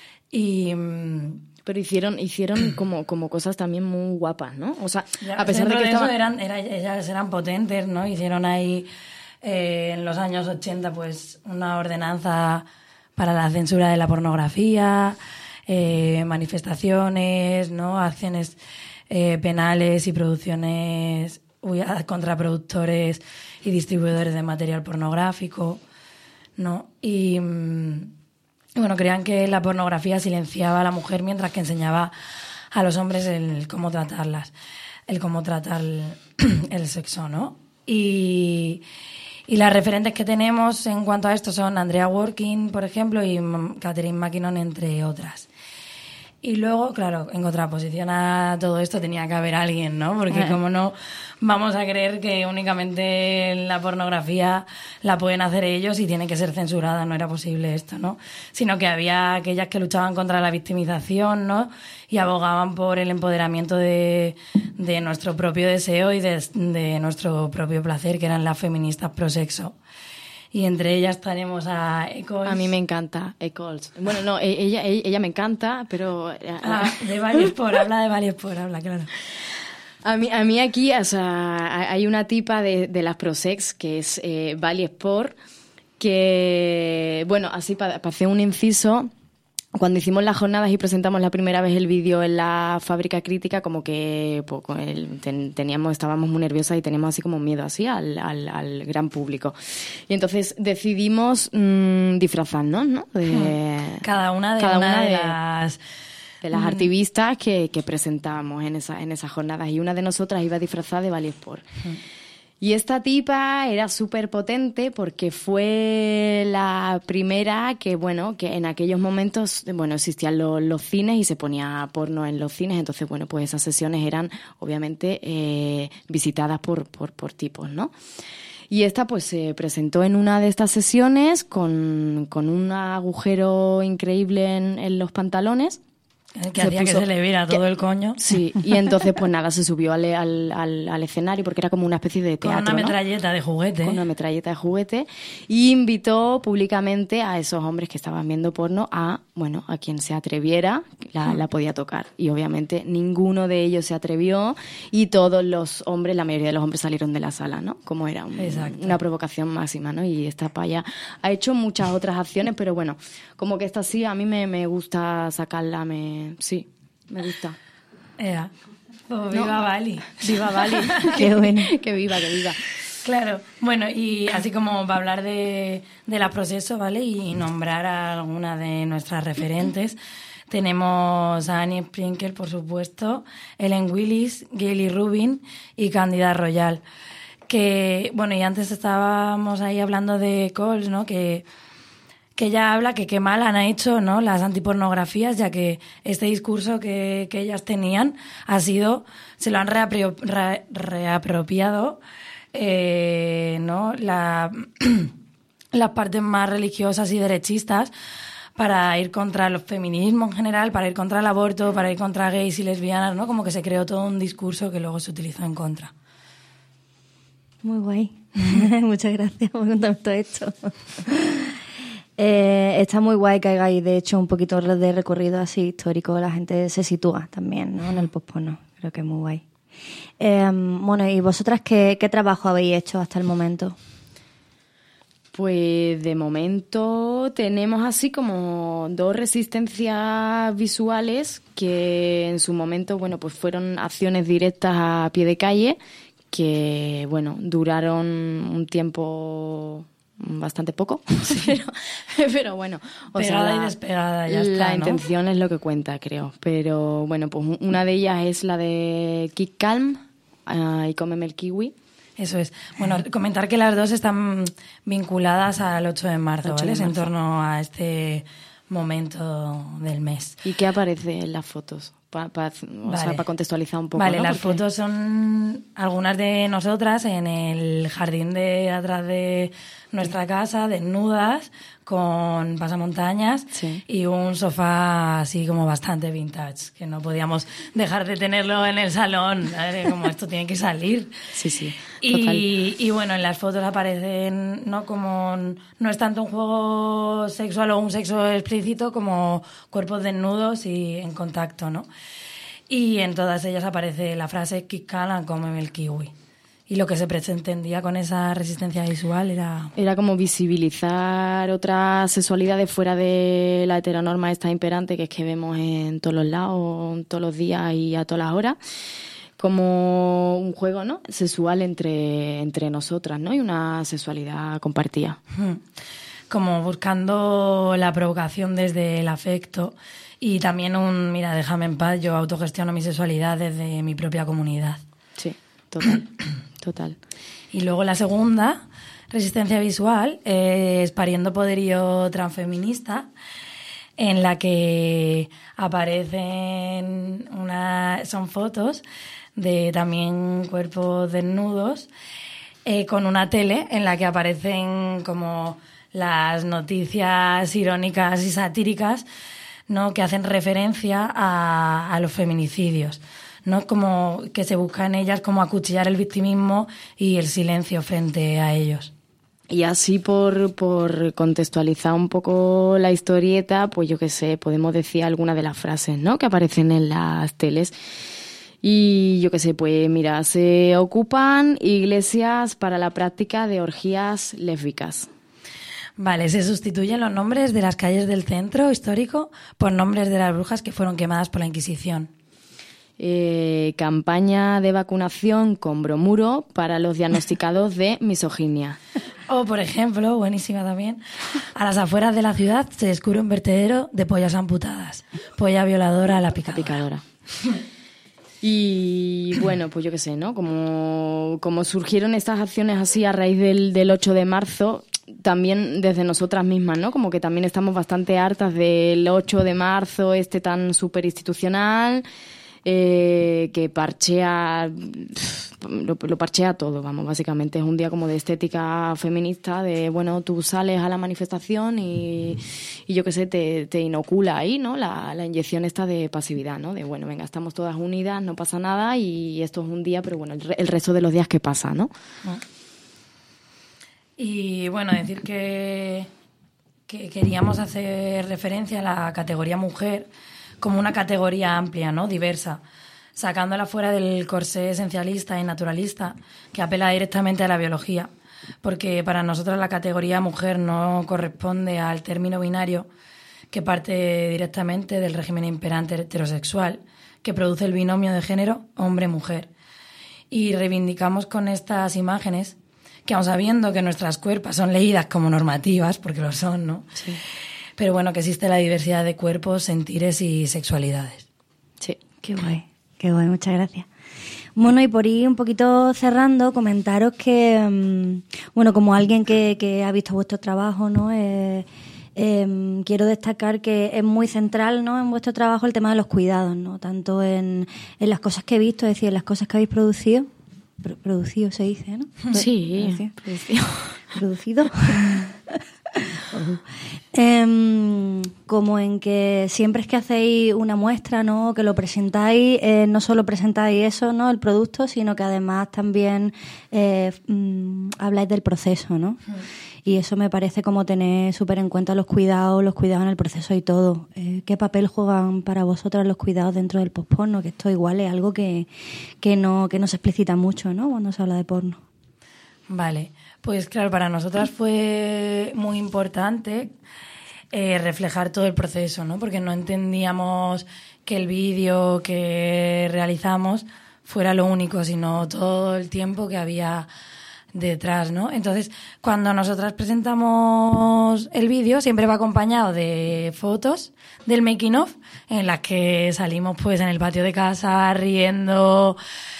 [SPEAKER 9] Pero hicieron como cosas también muy guapas, ¿no? O sea,
[SPEAKER 10] ya,
[SPEAKER 9] a pesar de que
[SPEAKER 10] ellas eran potentes, ¿no? Hicieron ahí en los años 80 pues una ordenanza para la censura de la pornografía, manifestaciones, ¿no? Acciones penales y producciones contra productores y distribuidores de material pornográfico, ¿no? Y bueno, creían que la pornografía silenciaba a la mujer mientras que enseñaba a los hombres el cómo tratarlas, el cómo tratar el sexo, ¿no? Y las referentes que tenemos en cuanto a esto son Andrea Working, por ejemplo, y Catherine McKinnon, entre otras. Y luego, claro, en contraposición a todo esto tenía que haber alguien, ¿no? Porque como no vamos a creer que únicamente la pornografía la pueden hacer ellos y tiene que ser censurada, no era posible esto, ¿no? Sino que había aquellas que luchaban contra la victimización, ¿no? Y abogaban por el empoderamiento de nuestro propio deseo y de nuestro propio placer, que eran las feministas pro sexo. Y entre ellas tenemos a Eccles.
[SPEAKER 9] A mí me encanta Eccles. Bueno, no, ella me encanta, pero...
[SPEAKER 10] de Vallesport, habla de Vallesport, habla, claro.
[SPEAKER 9] A mí aquí, o sea, hay una tipa de las prosex que es Vallesport, que, bueno, así para hacer un inciso, cuando hicimos las jornadas y presentamos la primera vez el vídeo en la Fábrica Crítica, como que pues, estábamos muy nerviosas y teníamos así como miedo así al gran público. Y entonces decidimos disfrazarnos, ¿no?
[SPEAKER 10] Cada una de las
[SPEAKER 9] activistas que presentábamos en esas jornadas, y una de nosotras iba disfrazada de Valley Sport. Y esta tipa era súper potente porque fue la primera que en aquellos momentos, existían los cines y se ponía porno en los cines. Entonces, pues esas sesiones eran, obviamente, visitadas por tipos, ¿no? Y esta, pues, se presentó en una de estas sesiones con un agujero increíble en los pantalones.
[SPEAKER 10] Que hacía que se le viera todo el coño.
[SPEAKER 9] Sí, y entonces pues nada, se subió al escenario porque era como una especie de teatro,
[SPEAKER 10] con una metralleta de juguete.
[SPEAKER 9] Con una metralleta de juguete, y invitó públicamente a esos hombres que estaban viendo porno a quien se atreviera, la podía tocar. Y obviamente ninguno de ellos se atrevió y todos los hombres, la mayoría de los hombres salieron de la sala, ¿no? Como era una provocación máxima, ¿no? Y esta paya ha hecho muchas otras acciones, pero bueno, como que esta sí, a mí me gusta sacarla, sí, me gusta.
[SPEAKER 10] Pues viva Bali.
[SPEAKER 9] Viva Bali.
[SPEAKER 11] Qué bueno.
[SPEAKER 9] Que viva.
[SPEAKER 10] Claro. Bueno, y así como para hablar de la proceso, ¿vale? Y nombrar a alguna de nuestras referentes. Tenemos a Annie Sprinkle, por supuesto, Ellen Willis, Gayle Rubin y Cándida Royal. Que, y antes estábamos ahí hablando de Coles, ¿no? Que ella habla que qué mal han hecho, ¿no?, las antipornografías, ya que este discurso que ellas tenían se lo han reapropiado, ¿no?, las partes más religiosas y derechistas, para ir contra el feminismo en general, para ir contra el aborto, para ir contra gays y lesbianas, ¿no? Como que se creó todo un discurso que luego se utilizó en contra.
[SPEAKER 11] Muy guay. Muchas gracias por contarme todo esto. Está muy guay que hagáis, de hecho, un poquito de recorrido así histórico. La gente se sitúa también, ¿no?, en el post-porno. Creo que es muy guay. ¿Y vosotras qué trabajo habéis hecho hasta el momento?
[SPEAKER 9] Pues de momento tenemos así como 2 resistencias visuales que en su momento, pues fueron acciones directas a pie de calle que, duraron un tiempo bastante poco, pero bueno,
[SPEAKER 10] pegada y despegada, ya está,
[SPEAKER 9] la
[SPEAKER 10] ¿no?
[SPEAKER 9] intención es lo que cuenta, creo. Pero pues una de ellas es la de Keep Calm y Cómeme el Kiwi.
[SPEAKER 10] Eso es. Bueno, comentar que las dos están vinculadas al 8 de marzo, ¿vale? En torno a este momento del mes.
[SPEAKER 9] ¿Y qué aparece en las fotos? Para contextualizar un poco.
[SPEAKER 10] Vale,
[SPEAKER 9] ¿no?
[SPEAKER 10] las fotos son algunas de nosotras en el jardín de atrás de nuestra casa, desnudas, con pasamontañas, y un sofá así como bastante vintage, que no podíamos dejar de tenerlo en el salón. Como esto tiene que salir.
[SPEAKER 9] Sí.
[SPEAKER 10] Y en las fotos aparecen, ¿no?, como no es tanto un juego sexual o un sexo explícito como cuerpos desnudos y en contacto, ¿no? Y en todas ellas aparece la frase "Keep calm, cómeme el kiwi". Y lo que se pretendía con esa resistencia visual era
[SPEAKER 9] como visibilizar otras sexualidades fuera de la heteronorma esta imperante que vemos en todos los lados, todos los días y a todas las horas, como un juego, ¿no?, sexual entre nosotras, ¿no?, y una sexualidad compartida.
[SPEAKER 10] Como buscando la provocación desde el afecto y también mira, déjame en paz, yo autogestiono mi sexualidad desde mi propia comunidad.
[SPEAKER 9] Sí, total.
[SPEAKER 10] Y luego la segunda resistencia visual es Pariendo Poderío Transfeminista, en la que aparecen son fotos de también cuerpos desnudos, con una tele en la que aparecen como las noticias irónicas y satíricas, ¿no?, que hacen referencia a los feminicidios, ¿no?, como que se busca en ellas como acuchillar el victimismo y el silencio frente a ellos.
[SPEAKER 9] Y así por contextualizar un poco la historieta, pues yo qué sé, podemos decir algunas de las frases, ¿no?, que aparecen en las teles. Y yo qué sé, pues mira, se ocupan iglesias para la práctica de orgías lésbicas.
[SPEAKER 10] Vale, se sustituyen los nombres de las calles del centro histórico por nombres de las brujas que fueron quemadas por la Inquisición.
[SPEAKER 9] Campaña de vacunación con bromuro para los diagnosticados de misoginia.
[SPEAKER 10] O, por ejemplo, buenísima también, a las afueras de la ciudad se descubre un vertedero de pollas amputadas. Polla violadora a la picadora.
[SPEAKER 9] Y bueno, pues yo qué sé, ¿no? Como surgieron estas acciones así a raíz del 8 de marzo, también desde nosotras mismas, ¿no? Como que también estamos bastante hartas del 8 de marzo tan súper institucional, que parchea, lo parchea todo, vamos, básicamente es un día como de estética feminista, de, bueno, tú sales a la manifestación y yo qué sé, te inocula ahí, ¿no? La inyección esta de pasividad, ¿no? De, bueno, venga, estamos todas unidas, no pasa nada y esto es un día, pero bueno, el resto de los días que pasa, ¿no?
[SPEAKER 10] Y bueno, decir que queríamos hacer referencia a la categoría mujer como una categoría amplia, ¿no? Diversa, sacándola fuera del corsé esencialista y naturalista que apela directamente a la biología, porque para nosotros la categoría mujer no corresponde al término binario que parte directamente del régimen imperante heterosexual que produce el binomio de género hombre-mujer. Y reivindicamos con estas imágenes que, aun sabiendo que nuestras cuerpos son leídas como normativas, porque lo son, ¿no? Sí. Pero bueno, que existe la diversidad de cuerpos, sentires y sexualidades.
[SPEAKER 11] Sí, qué guay, muchas gracias. Bueno, y por ir un poquito cerrando, comentaros que, bueno, como alguien que ha visto vuestro trabajo, ¿no? Quiero destacar que es muy central, ¿no? En vuestro trabajo el tema de los cuidados, ¿no? Tanto en las cosas que he visto, es decir, en las cosas que habéis producido. Producido se dice, ¿no?
[SPEAKER 9] Sí,
[SPEAKER 11] producido. Como en que siempre es que hacéis una muestra, ¿no? Que lo presentáis, no solo presentáis eso, ¿no? El producto, sino que además también habláis del proceso, ¿no? Y eso me parece como tener súper en cuenta los cuidados en el proceso y todo. ¿Qué papel juegan para vosotras los cuidados dentro del post-porno? Que esto igual es algo que no se explicita mucho, ¿no? Cuando se habla de porno.
[SPEAKER 10] Vale, pues claro, para nosotras fue muy importante reflejar todo el proceso, ¿no? Porque no entendíamos que el vídeo que realizamos fuera lo único, sino todo el tiempo que había detrás, ¿no? Entonces, cuando nosotras presentamos el vídeo, siempre va acompañado de fotos del making of, en las que salimos pues en el patio de casa, riendo,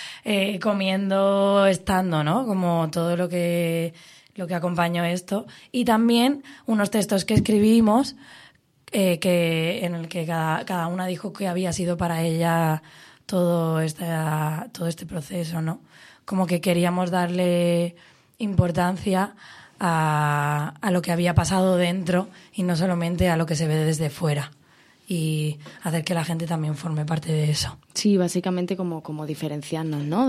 [SPEAKER 10] comiendo, estando, ¿no? Como todo lo que acompañó esto. Y también unos textos que escribimos en el que cada una dijo que había sido para ella todo este proceso, ¿no? Como que queríamos darle importancia a lo que había pasado dentro y no solamente a lo que se ve desde fuera, y hacer que la gente también forme parte de eso.
[SPEAKER 9] Sí, básicamente como diferenciarnos, ¿no?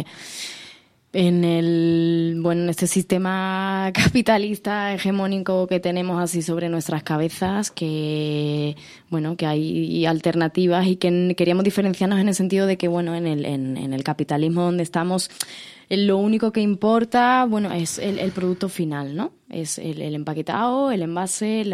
[SPEAKER 9] En este sistema capitalista hegemónico que tenemos así sobre nuestras cabezas, que hay alternativas, y que queríamos diferenciarnos en el sentido de que, bueno, en el capitalismo donde estamos, lo único que importa, bueno, es el producto final, ¿no? Es el empaquetado, el envase,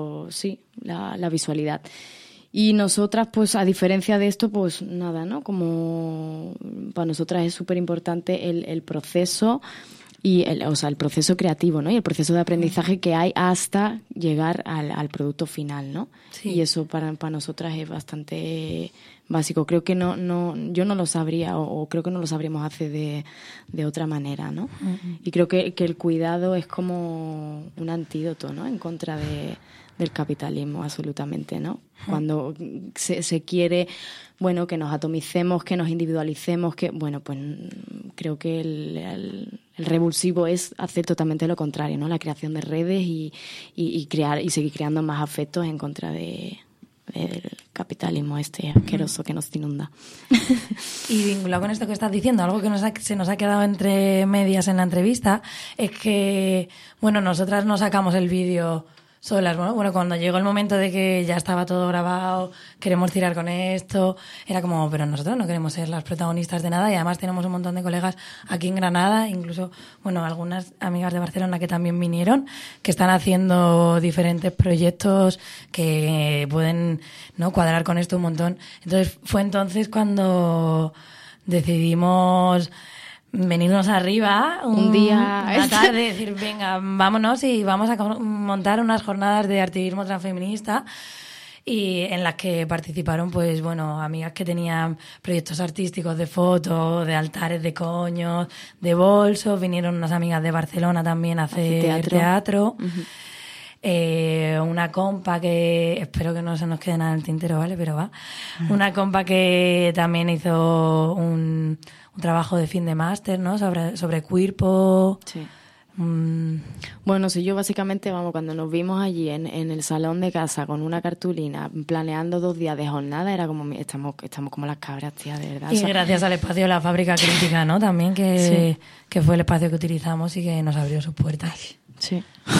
[SPEAKER 9] la visualidad. Y nosotras, pues, a diferencia de esto, pues nada, ¿no? Como para nosotras es súper importante el proceso y el proceso creativo, ¿no? Y el proceso de aprendizaje que hay hasta llegar al producto final, ¿no? Sí. Y eso para nosotras es bastante básico. Creo que yo no lo sabría, o creo que no lo sabríamos hacer de otra manera, ¿no? Uh-huh. Y creo que el cuidado es como un antídoto, ¿no? En contra del capitalismo, absolutamente, ¿no? Cuando se quiere, bueno, que nos atomicemos, que nos individualicemos, que, bueno, pues creo que el revulsivo es hacer totalmente lo contrario, ¿no? La creación de redes y crear y seguir creando más afectos en contra del capitalismo asqueroso que nos inunda.
[SPEAKER 10] Y vinculado con esto que estás diciendo, algo que se nos ha quedado entre medias en la entrevista, es que, bueno, nosotras no sacamos el vídeo solas. Bueno, cuando llegó el momento de que ya estaba todo grabado, queremos tirar con esto, era como, pero nosotros no queremos ser las protagonistas de nada, y además tenemos un montón de colegas aquí en Granada, incluso, bueno, algunas amigas de Barcelona que también vinieron, que están haciendo diferentes proyectos que pueden, ¿no?, cuadrar con esto un montón. Entonces fue entonces cuando decidimos venirnos arriba un día, una tarde, decir, venga, vámonos y vamos a montar unas jornadas de activismo transfeminista, y en las que participaron, pues bueno, amigas que tenían proyectos artísticos de fotos, de altares de coños, de bolsos. Vinieron unas amigas de Barcelona también a hacer teatro. Uh-huh. Una compa que, espero que no se nos quede nada en el tintero, ¿vale? Pero va. Uh-huh. Una compa que también hizo un trabajo de fin de máster, ¿no? Sobre cuerpo. Sí.
[SPEAKER 9] Bueno, si yo básicamente, cuando nos vimos allí en el salón de casa con una cartulina planeando 2 días de jornada, era como, estamos como las cabras, tía, de verdad.
[SPEAKER 10] Y gracias al espacio de la Fábrica Crítica, ¿no? También que fue el espacio que utilizamos y que nos abrió sus puertas.
[SPEAKER 9] Sí.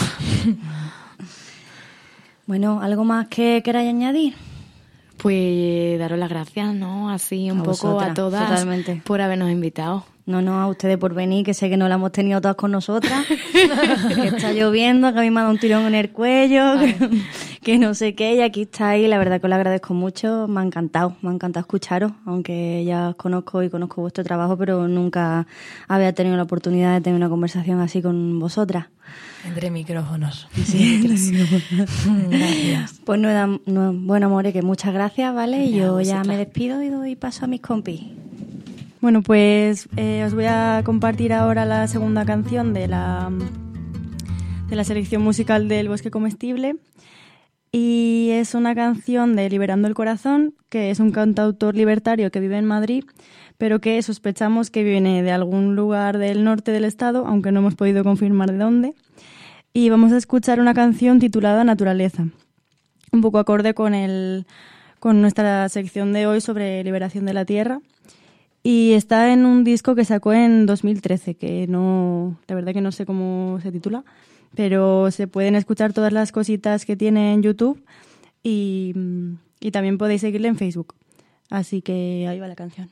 [SPEAKER 11] Bueno, ¿algo más que queráis añadir?
[SPEAKER 9] Pues daros las gracias, ¿no? Así un poco a todas, totalmente, por habernos invitado.
[SPEAKER 11] No, a ustedes por venir, que sé que no la hemos tenido todas con nosotras, que está lloviendo, que a mí me ha dado un tirón en el cuello, que no sé qué, y aquí estáis, la verdad que os lo agradezco mucho, me ha encantado escucharos, aunque ya os conozco y conozco vuestro trabajo, pero nunca había tenido la oportunidad de tener una conversación así con vosotras.
[SPEAKER 10] Entre micrófonos.
[SPEAKER 11] Sí, gracias. Pues bueno, amores, que muchas gracias, ¿vale? Y yo ya me despido y doy paso a mis compis.
[SPEAKER 4] Bueno, pues os voy a compartir ahora la segunda canción de la selección musical del Bosque Comestible, y es una canción de Liberando el Corazón, que es un cantautor libertario que vive en Madrid, pero que sospechamos que viene de algún lugar del norte del estado, aunque no hemos podido confirmar de dónde. Y vamos a escuchar una canción titulada Naturaleza, un poco acorde con nuestra sección de hoy sobre liberación de la tierra. Y está en un disco que sacó en 2013, que la verdad que no sé cómo se titula, pero se pueden escuchar todas las cositas que tiene en YouTube y también podéis seguirle en Facebook. Así que ahí va la canción.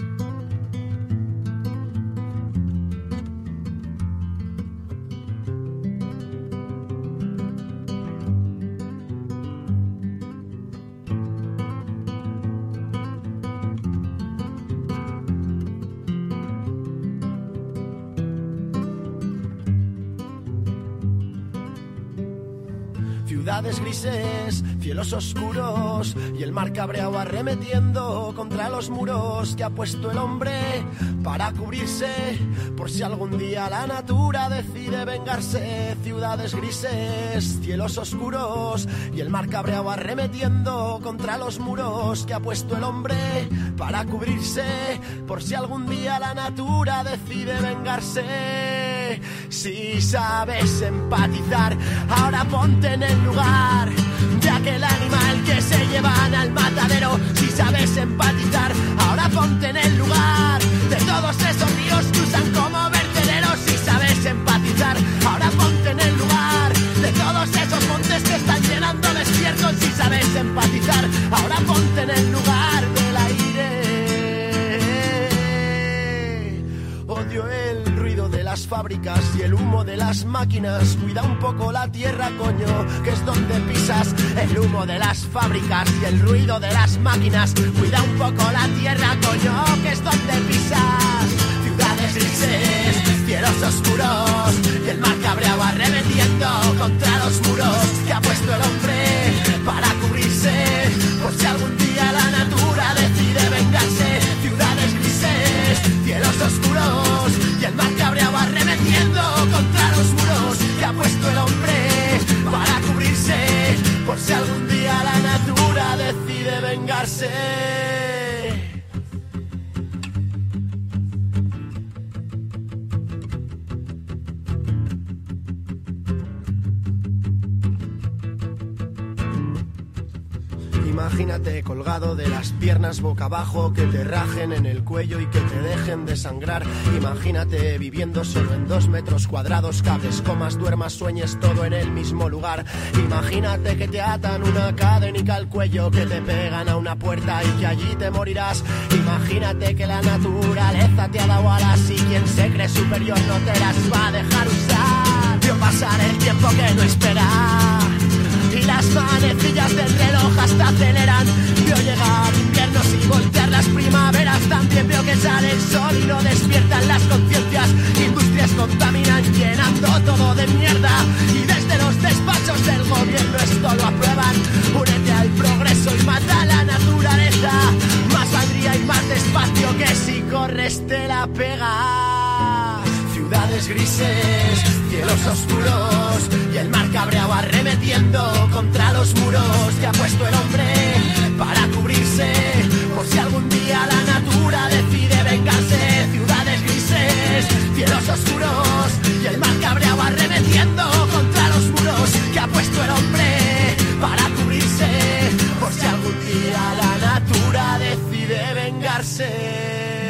[SPEAKER 12] Ciudades grises, cielos oscuros y el mar cabreado arremetiendo contra los muros que ha puesto el hombre para cubrirse por si algún día la natura decide vengarse. Ciudades grises, cielos oscuros y el mar cabreado arremetiendo contra los muros que ha puesto el hombre para cubrirse por si algún día la natura decide vengarse. Si sabes empatizar, ahora ponte en el lugar de aquel animal que se llevan al matadero. Si sabes empatizar, ahora ponte en el lugar de todos esos ríos que usan como vertederos. Si sabes empatizar, ahora ponte en el lugar de todos esos montes que están llenando de estiércol. Si sabes empatizar, ahora ponte en el lugar del aire. Odio el ruido de las fábricas y el humo de las máquinas. Cuida un poco la tierra, coño, que es donde pisas. El humo de las fábricas y el ruido de las máquinas. Cuida un poco la tierra, coño, que es donde pisas. Ciudades grises, cielos oscuros y el mar cabreado arremetiendo contra los muros que ha puesto el hombre para cubrirse por si algún día la natura decide vengarse. Ciudades grises, cielos oscuros y el mar cabreado arremetiendo contra los muros que ha puesto el hombre para cubrirse por si algún día la natura decide vengarse. Imagínate colgado de las piernas boca abajo, que te rajen en el cuello y que te dejen de sangrar. Imagínate viviendo solo en 2 metros cuadrados, cables, comas, duermas, sueñes todo en el mismo lugar. Imagínate que te atan una cadenica al cuello, que te pegan a una puerta y que allí te morirás. Imagínate que la naturaleza te ha dado alas y quien se cree superior no te las va a dejar usar. Vio pasar el tiempo que no espera y las manecillas del reloj hasta aceleran. Vio llegar inviernos y voltear las primaveras. También vio que sale el sol y no despiertan las conciencias. Industrias contaminan llenando todo de mierda y desde los despachos del gobierno esto lo aprueban. Únete al progreso y mata a la naturaleza. Más valdría ir más despacio, que si corres te la pega. Ciudades grises, cielos oscuros y el mar cabreado arremetiendo contra los muros que ha puesto el hombre para cubrirse, por si algún día la natura decide vengarse. Ciudades grises, cielos oscuros y el mar cabreado arremetiendo contra los muros que ha puesto el hombre para cubrirse, por si algún día la natura decide vengarse.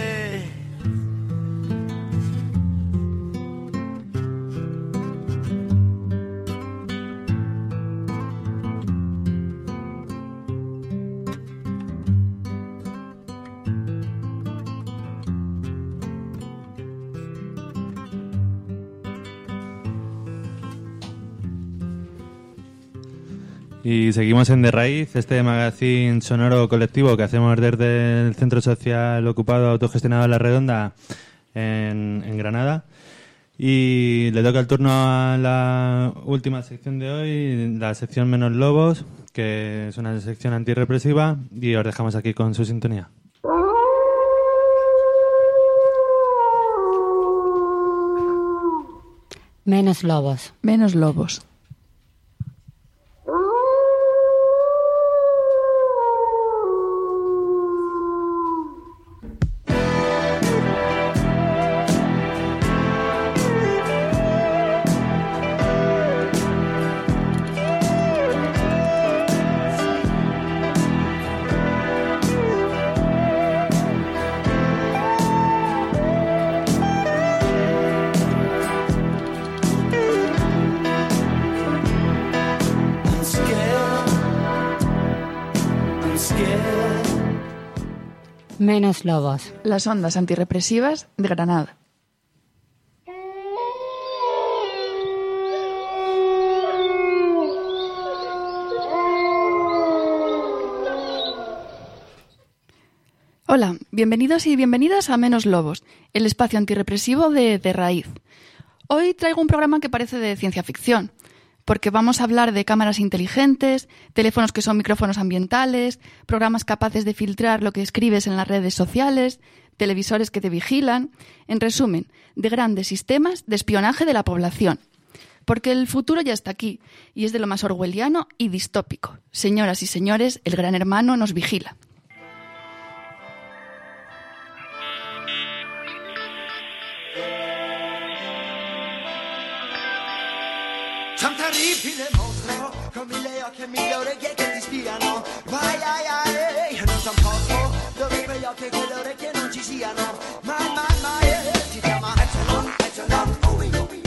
[SPEAKER 2] Y seguimos en De Raíz, este magazine sonoro colectivo que hacemos desde el Centro Social Ocupado Autogestionado La Redonda en Granada. Y le toca el turno a la última sección de hoy, la sección Menos Lobos, que es una sección antirrepresiva, y os dejamos aquí con su sintonía.
[SPEAKER 13] Menos lobos.
[SPEAKER 14] Menos lobos.
[SPEAKER 13] Menos lobos.
[SPEAKER 14] Las ondas antirrepresivas de Granada. Hola, bienvenidos y bienvenidas a Menos Lobos, el espacio antirrepresivo de Raíz. Hoy traigo un programa que parece de ciencia ficción, porque vamos a hablar de cámaras inteligentes, teléfonos que son micrófonos ambientales, programas capaces de filtrar lo que escribes en las redes sociales, televisores que te vigilan, en resumen, de grandes sistemas de espionaje de la población. Porque el futuro ya está aquí, y es de lo más orwelliano y distópico. Señoras y señores, el gran hermano nos vigila.
[SPEAKER 12] Son terribili mostro, con mille occhi e mille orecchie che ti spiano. Vai, ai, ai, non son posto, dove quegli occhi e quelle orecchie non ci siano. Mai, mai, mai, si chiama Echelon, Echelon, ubi, ubi.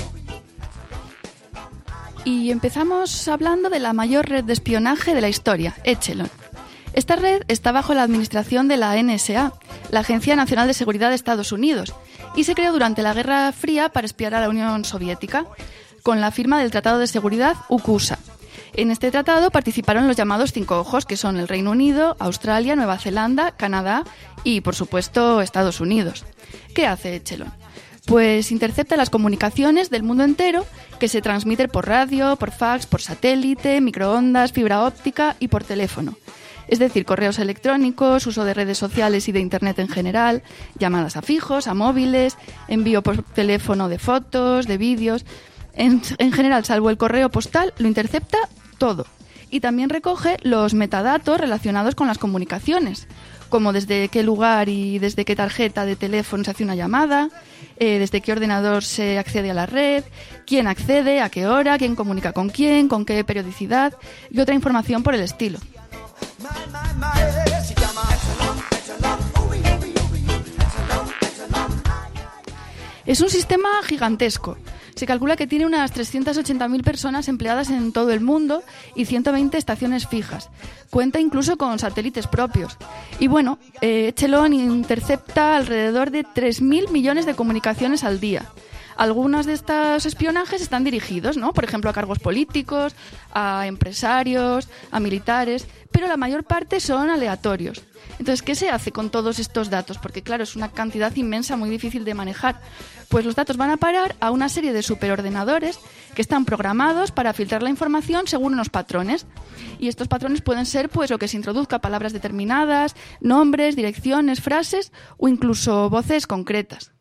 [SPEAKER 14] Y empezamos hablando de la mayor red de espionaje de la historia, Echelon. Esta red está bajo la administración de la NSA, la Agencia Nacional de Seguridad de Estados Unidos, y se creó durante la Guerra Fría para espiar a la Unión Soviética, con la firma del Tratado de Seguridad UCUSA. En este tratado participaron los llamados 5 ojos, que son el Reino Unido, Australia, Nueva Zelanda, Canadá y, por supuesto, Estados Unidos. ¿Qué hace Echelon? Pues intercepta las comunicaciones del mundo entero que se transmiten por radio, por fax, por satélite, microondas, fibra óptica y por teléfono. Es decir, correos electrónicos, uso de redes sociales y de Internet en general, llamadas a fijos, a móviles, envío por teléfono de fotos, de vídeos. En general, salvo el correo postal, lo intercepta todo. Y también recoge los metadatos relacionados con las comunicaciones, como desde qué lugar y desde qué tarjeta de teléfono se hace una llamada, desde qué ordenador se accede a la red, quién accede, a qué hora, quién comunica con qué periodicidad y otra información por el estilo. Es un sistema gigantesco. Se calcula que tiene unas 380.000 personas empleadas en todo el mundo y 120 estaciones fijas. Cuenta incluso con satélites propios. Y bueno, Echelon intercepta alrededor de 3.000 millones de comunicaciones al día. Algunos de estos espionajes están dirigidos, ¿no? Por ejemplo, a cargos políticos, a empresarios, a militares, pero la mayor parte son aleatorios. Entonces, ¿qué se hace con todos estos datos? Porque, claro, es una cantidad inmensa, muy difícil de manejar. Pues los datos van a parar a una serie de superordenadores que están programados para filtrar la información según unos patrones. Y estos patrones pueden ser, pues, lo que se introduzca, palabras determinadas, nombres, direcciones, frases o incluso voces concretas.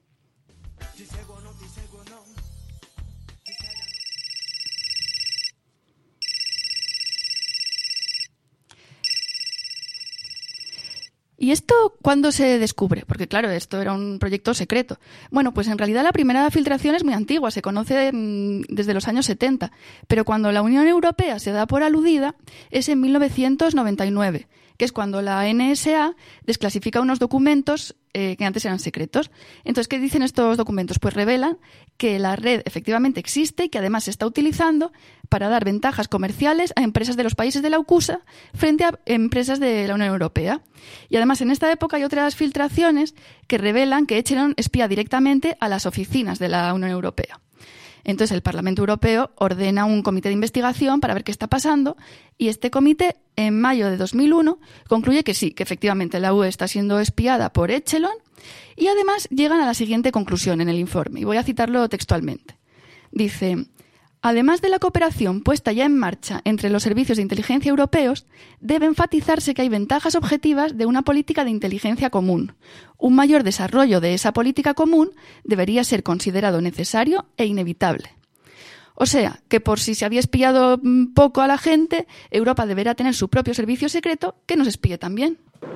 [SPEAKER 14] ¿Y esto cuándo se descubre? Porque claro, esto era un proyecto secreto. Bueno, pues en realidad la primera filtración es muy antigua, se conoce desde los años 70, pero cuando la Unión Europea se da por aludida es en 1999, que es cuando la NSA desclasifica unos documentos que antes eran secretos. Entonces, ¿qué dicen estos documentos? Pues revelan que la red efectivamente existe y que además se está utilizando para dar ventajas comerciales a empresas de los países de la UCUSA frente a empresas de la Unión Europea. Y además en esta época hay otras filtraciones que revelan que Echelon espía directamente a las oficinas de la Unión Europea. Entonces el Parlamento Europeo ordena un comité de investigación para ver qué está pasando y este comité, en mayo de 2001, concluye que sí, que efectivamente la UE está siendo espiada por Echelon y además llegan a la siguiente conclusión en el informe, y voy a citarlo textualmente. Dice: además de la cooperación puesta ya en marcha entre los servicios de inteligencia europeos, debe enfatizarse que hay ventajas objetivas de una política de inteligencia común. Un mayor desarrollo de esa política común debería ser considerado necesario e inevitable. O sea, que por si se había espiado poco a la gente, Europa deberá tener su propio servicio secreto que nos espíe también.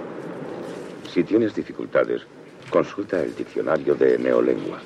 [SPEAKER 15] Si tienes dificultades, consulta el diccionario de neolengua.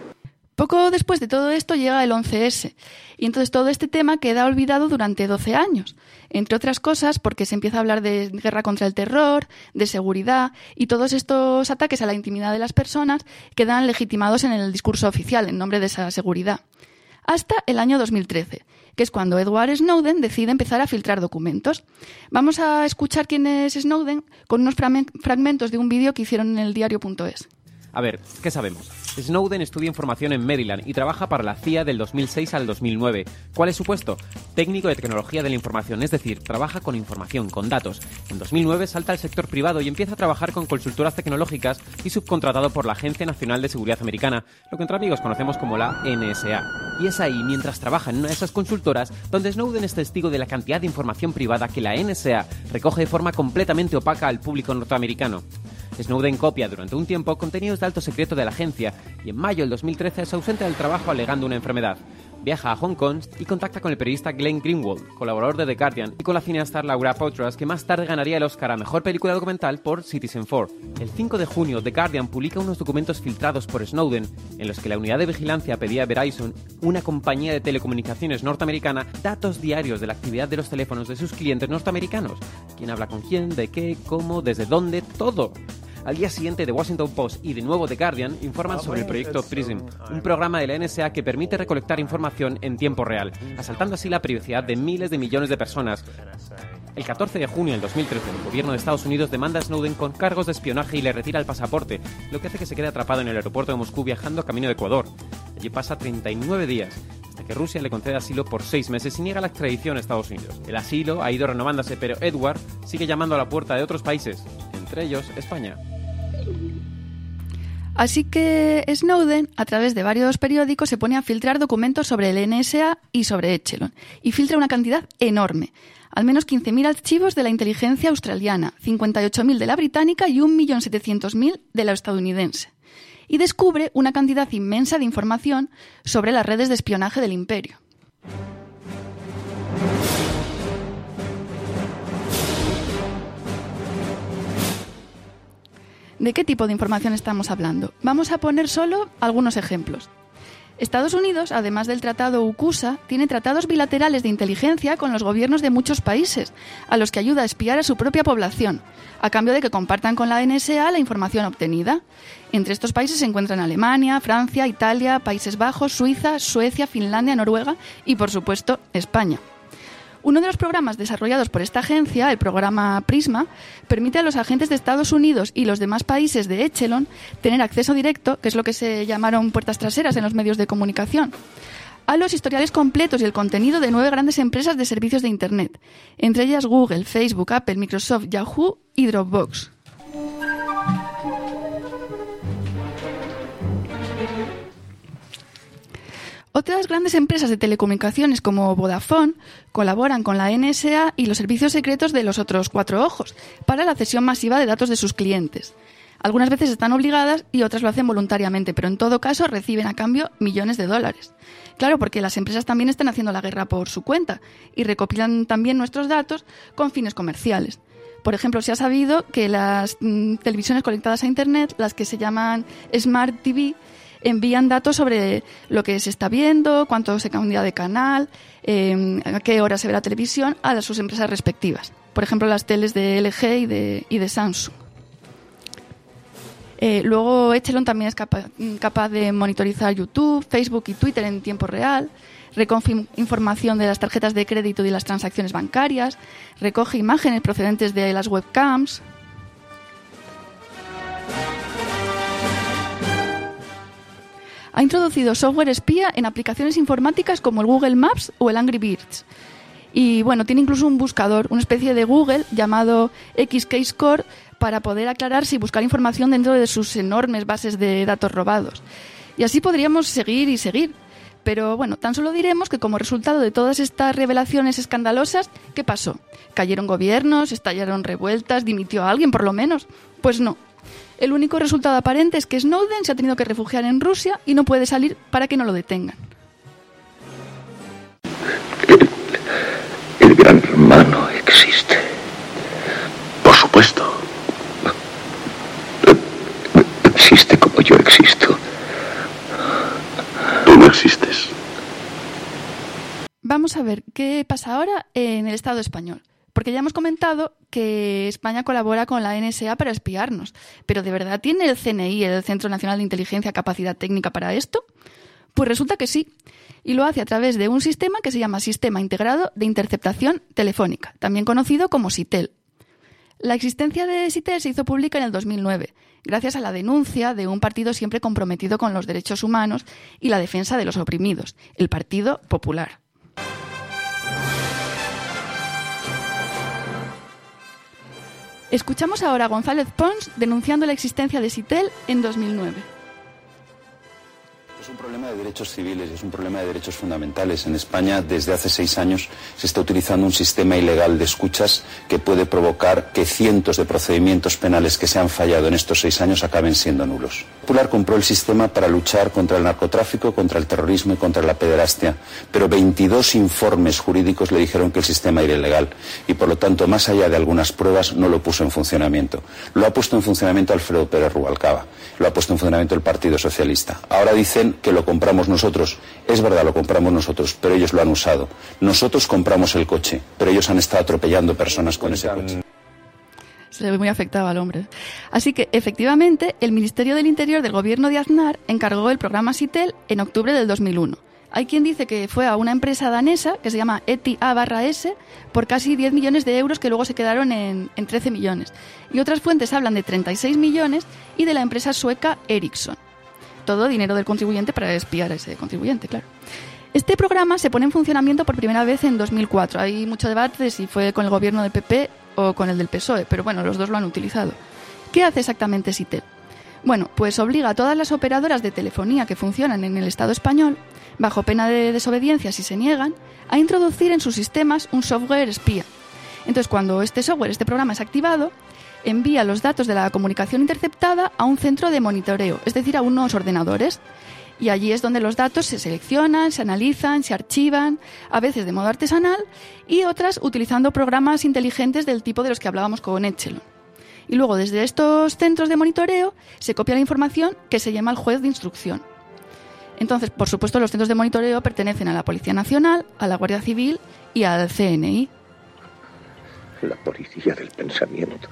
[SPEAKER 14] Poco después de todo esto llega el 11S, y entonces todo este tema queda olvidado durante 12 años, entre otras cosas porque se empieza a hablar de guerra contra el terror, de seguridad, y todos estos ataques a la intimidad de las personas quedan legitimados en el discurso oficial en nombre de esa seguridad. Hasta el año 2013, que es cuando Edward Snowden decide empezar a filtrar documentos. Vamos a escuchar quién es Snowden con unos fragmentos de un vídeo que hicieron en el diario.es.
[SPEAKER 16] A ver, ¿qué sabemos? Snowden estudia información en Maryland y trabaja para la CIA del 2006 al 2009. ¿Cuál es su puesto? Técnico de tecnología de la información, es decir, trabaja con información, con datos. En 2009 salta al sector privado y empieza a trabajar con consultoras tecnológicas y subcontratado por la Agencia Nacional de Seguridad Americana, lo que entre amigos conocemos como la NSA. Y es ahí, mientras trabaja en una de esas consultoras, donde Snowden es testigo de la cantidad de información privada que la NSA recoge de forma completamente opaca al público norteamericano. Snowden copia durante un tiempo contenidos de alto secreto de la agencia y en mayo del 2013 se ausenta del trabajo alegando una enfermedad. Viaja a Hong Kong y contacta con el periodista Glenn Greenwald, colaborador de The Guardian, y con la cineasta Laura Poitras, que más tarde ganaría el Oscar a Mejor Película Documental por Citizenfour. El 5 de junio, The Guardian publica unos documentos filtrados por Snowden, en los que la unidad de vigilancia pedía a Verizon, una compañía de telecomunicaciones norteamericana, datos diarios de la actividad de los teléfonos de sus clientes norteamericanos. ¿Quién habla con quién? ¿De qué? ¿Cómo? ¿Desde dónde? ¡Todo! Al día siguiente, The Washington Post y de nuevo The Guardian informan sobre el proyecto PRISM, un programa de la NSA que permite recolectar información en tiempo real, asaltando así la privacidad de miles de millones de personas. El 14 de junio del 2013, el gobierno de Estados Unidos demanda a Snowden con cargos de espionaje y le retira el pasaporte, lo que hace que se quede atrapado en el aeropuerto de Moscú viajando camino de Ecuador. Allí pasa 39 días, hasta que Rusia le concede asilo por 6 meses y niega la extradición a Estados Unidos. El asilo ha ido renovándose, pero Edward sigue llamando a la puerta de otros países, entre ellos España.
[SPEAKER 14] Así que Snowden, a través de varios periódicos, se pone a filtrar documentos sobre el NSA y sobre Echelon, y filtra una cantidad enorme. Al menos 15.000 archivos de la inteligencia australiana, 58.000 de la británica y 1.700.000 de la estadounidense. Y descubre una cantidad inmensa de información sobre las redes de espionaje del imperio. ¿De qué tipo de información estamos hablando? Vamos a poner solo algunos ejemplos. Estados Unidos, además del tratado UCUSA, tiene tratados bilaterales de inteligencia con los gobiernos de muchos países, a los que ayuda a espiar a su propia población, a cambio de que compartan con la NSA la información obtenida. Entre estos países se encuentran Alemania, Francia, Italia, Países Bajos, Suiza, Suecia, Finlandia, Noruega y, por supuesto, España. Uno de los programas desarrollados por esta agencia, el programa Prisma, permite a los agentes de Estados Unidos y los demás países de Echelon tener acceso directo, que es lo que se llamaron puertas traseras en los medios de comunicación, a los historiales completos y el contenido de 9 grandes empresas de servicios de Internet, entre ellas Google, Facebook, Apple, Microsoft, Yahoo y Dropbox. Otras grandes empresas de telecomunicaciones como Vodafone colaboran con la NSA y los servicios secretos de los otros 4 ojos para la cesión masiva de datos de sus clientes. Algunas veces están obligadas y otras lo hacen voluntariamente, pero en todo caso reciben a cambio millones de dólares. Claro, porque las empresas también están haciendo la guerra por su cuenta y recopilan también nuestros datos con fines comerciales. Por ejemplo, se ha sabido que las televisiones conectadas a Internet, las que se llaman Smart TV, envían datos sobre lo que se está viendo, cuánto se cambia de canal, a qué hora se ve la televisión, a sus empresas respectivas. Por ejemplo, las teles de LG y de Samsung. Luego, Echelon también es capaz de monitorizar YouTube, Facebook y Twitter en tiempo real, recoge información de las tarjetas de crédito y las transacciones bancarias, recoge imágenes procedentes de las webcams. Ha introducido software espía en aplicaciones informáticas como el Google Maps o el Angry Birds. Y bueno, tiene incluso un buscador, una especie de Google llamado XKeyscore, para poder aclarar si buscar información dentro de sus enormes bases de datos robados. Y así podríamos seguir y seguir. Pero bueno, tan solo diremos que como resultado de todas estas revelaciones escandalosas, ¿qué pasó? ¿Cayeron gobiernos? ¿Estallaron revueltas? ¿Dimitió a alguien por lo menos? Pues no. El único resultado aparente es que Snowden se ha tenido que refugiar en Rusia y no puede salir para que no lo detengan.
[SPEAKER 15] El gran hermano existe. Por supuesto. Existe como yo existo. Tú no existes.
[SPEAKER 14] Vamos a ver qué pasa ahora en el Estado español. Porque ya hemos comentado que España colabora con la NSA para espiarnos. ¿Pero de verdad tiene el CNI, el Centro Nacional de Inteligencia, capacidad técnica para esto? Pues resulta que sí. Y lo hace a través de un sistema que se llama Sistema Integrado de Interceptación Telefónica, también conocido como SITEL. La existencia de SITEL se hizo pública en el 2009, gracias a la denuncia de un partido siempre comprometido con los derechos humanos y la defensa de los oprimidos, el Partido Popular. Escuchamos ahora a González Pons denunciando la existencia de SITEL en 2009.
[SPEAKER 17] Es un problema de derechos civiles, es un problema de derechos fundamentales. En España, desde hace 6 años, se está utilizando un sistema ilegal de escuchas que puede provocar que cientos de procedimientos penales que se han fallado en estos 6 años acaben siendo nulos. Popular compró el sistema para luchar contra el narcotráfico, contra el terrorismo y contra la pederastia, pero 22 informes jurídicos le dijeron que el sistema era ilegal y, por lo tanto, más allá de algunas pruebas, no lo puso en funcionamiento. Lo ha puesto en funcionamiento Alfredo Pérez Rubalcaba, lo ha puesto en funcionamiento el Partido Socialista. Ahora dicen que lo compramos nosotros. Es verdad, lo compramos nosotros, pero ellos lo han usado. Nosotros compramos el coche, pero ellos han estado atropellando personas con ese coche.
[SPEAKER 14] Se le ve muy afectado al hombre. Así que, efectivamente, el Ministerio del Interior del gobierno de Aznar encargó el programa SITEL en octubre del 2001. Hay quien dice que fue a una empresa danesa que se llama ETI-A/S por casi 10 millones de euros que luego se quedaron en 13 millones. Y otras fuentes hablan de 36 millones y de la empresa sueca Ericsson. Todo dinero del contribuyente para espiar a ese contribuyente, claro. Este programa se pone en funcionamiento por primera vez en 2004. Hay mucho debate de si fue con el gobierno del PP o con el del PSOE, pero bueno, los dos lo han utilizado. ¿Qué hace exactamente SITEL? Bueno, pues obliga a todas las operadoras de telefonía que funcionan en el Estado español, bajo pena de desobediencia si se niegan, a introducir en sus sistemas un software espía. Entonces, cuando este programa es activado, envía los datos de la comunicación interceptada a un centro de monitoreo, es decir, a unos ordenadores. Y allí es donde los datos se seleccionan, se analizan, se archivan, a veces de modo artesanal y otras utilizando programas inteligentes del tipo de los que hablábamos con Echelon. Y luego desde estos centros de monitoreo se copia la información que se llama el juez de instrucción. Entonces, por supuesto, los centros de monitoreo pertenecen a la Policía Nacional, a la Guardia Civil y al CNI.
[SPEAKER 15] La policía del pensamiento.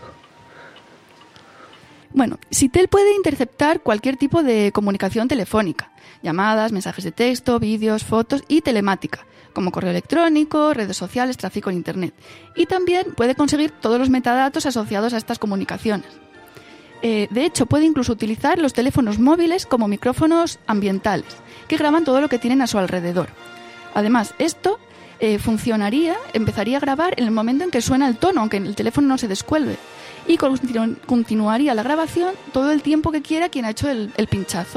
[SPEAKER 14] Bueno, SITEL puede interceptar cualquier tipo de comunicación telefónica, llamadas, mensajes de texto, vídeos, fotos y telemática, como correo electrónico, redes sociales, tráfico en Internet. Y también puede conseguir todos los metadatos asociados a estas comunicaciones. De hecho, puede incluso utilizar los teléfonos móviles como micrófonos ambientales, que graban todo lo que tienen a su alrededor. Además, esto empezaría a grabar en el momento en que suena el tono, aunque el teléfono no se descuelgue. Y continuaría la grabación todo el tiempo que quiera quien ha hecho el pinchazo.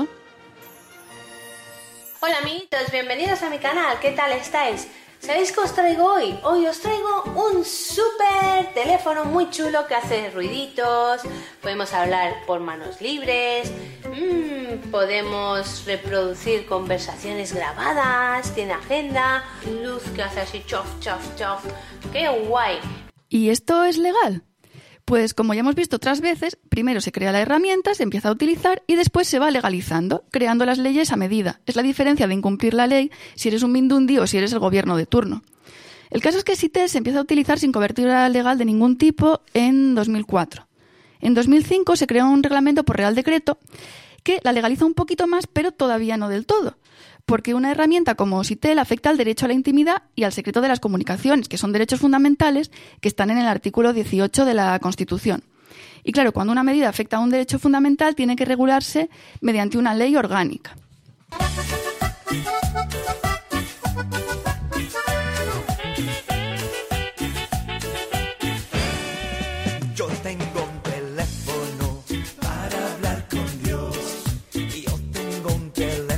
[SPEAKER 18] Hola amiguitos, bienvenidos a mi canal, ¿qué tal estáis? ¿Sabéis qué os traigo hoy? Hoy os traigo un súper teléfono muy chulo que hace ruiditos, podemos hablar por manos libres, podemos reproducir conversaciones grabadas, tiene agenda, luz que hace así chof, chof, chof, ¡qué guay!
[SPEAKER 14] ¿Y esto es legal? Pues como ya hemos visto otras veces, primero se crea la herramienta, se empieza a utilizar y después se va legalizando, creando las leyes a medida. Es la diferencia de incumplir la ley si eres un mindundi o si eres el gobierno de turno. El caso es que SITEL se empieza a utilizar sin cobertura legal de ningún tipo en 2004. En 2005 se creó un reglamento por Real Decreto que la legaliza un poquito más, pero todavía no del todo. Porque una herramienta como SITEL afecta al derecho a la intimidad y al secreto de las comunicaciones, que son derechos fundamentales que están en el artículo 18 de la Constitución. Y claro, cuando una medida afecta a un derecho fundamental, tiene que regularse mediante una ley orgánica.
[SPEAKER 12] Yo tengo un teléfono para hablar con Dios. Yo tengo un teléfono.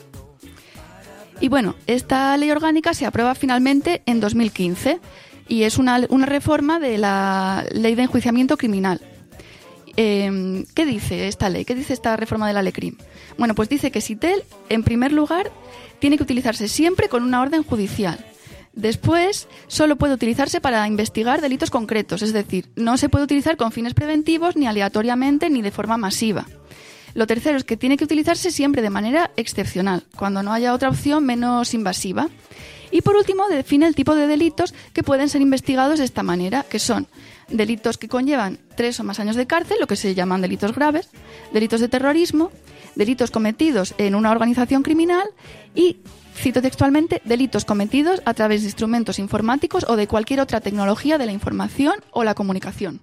[SPEAKER 14] Y bueno, esta ley orgánica se aprueba finalmente en 2015 y es una reforma de la Ley de Enjuiciamiento Criminal. ¿Qué dice esta ley? ¿Qué dice esta reforma de la LECRIM? Bueno, pues dice que SITEL, en primer lugar, tiene que utilizarse siempre con una orden judicial. Después, solo puede utilizarse para investigar delitos concretos, es decir, no se puede utilizar con fines preventivos, ni aleatoriamente, ni de forma masiva. Lo tercero es que tiene que utilizarse siempre de manera excepcional, cuando no haya otra opción menos invasiva. Y por último, define el tipo de delitos que pueden ser investigados de esta manera, que son delitos que conllevan 3 o más años de cárcel, lo que se llaman delitos graves, delitos de terrorismo, delitos cometidos en una organización criminal y, cito textualmente, delitos cometidos a través de instrumentos informáticos o de cualquier otra tecnología de la información o la comunicación.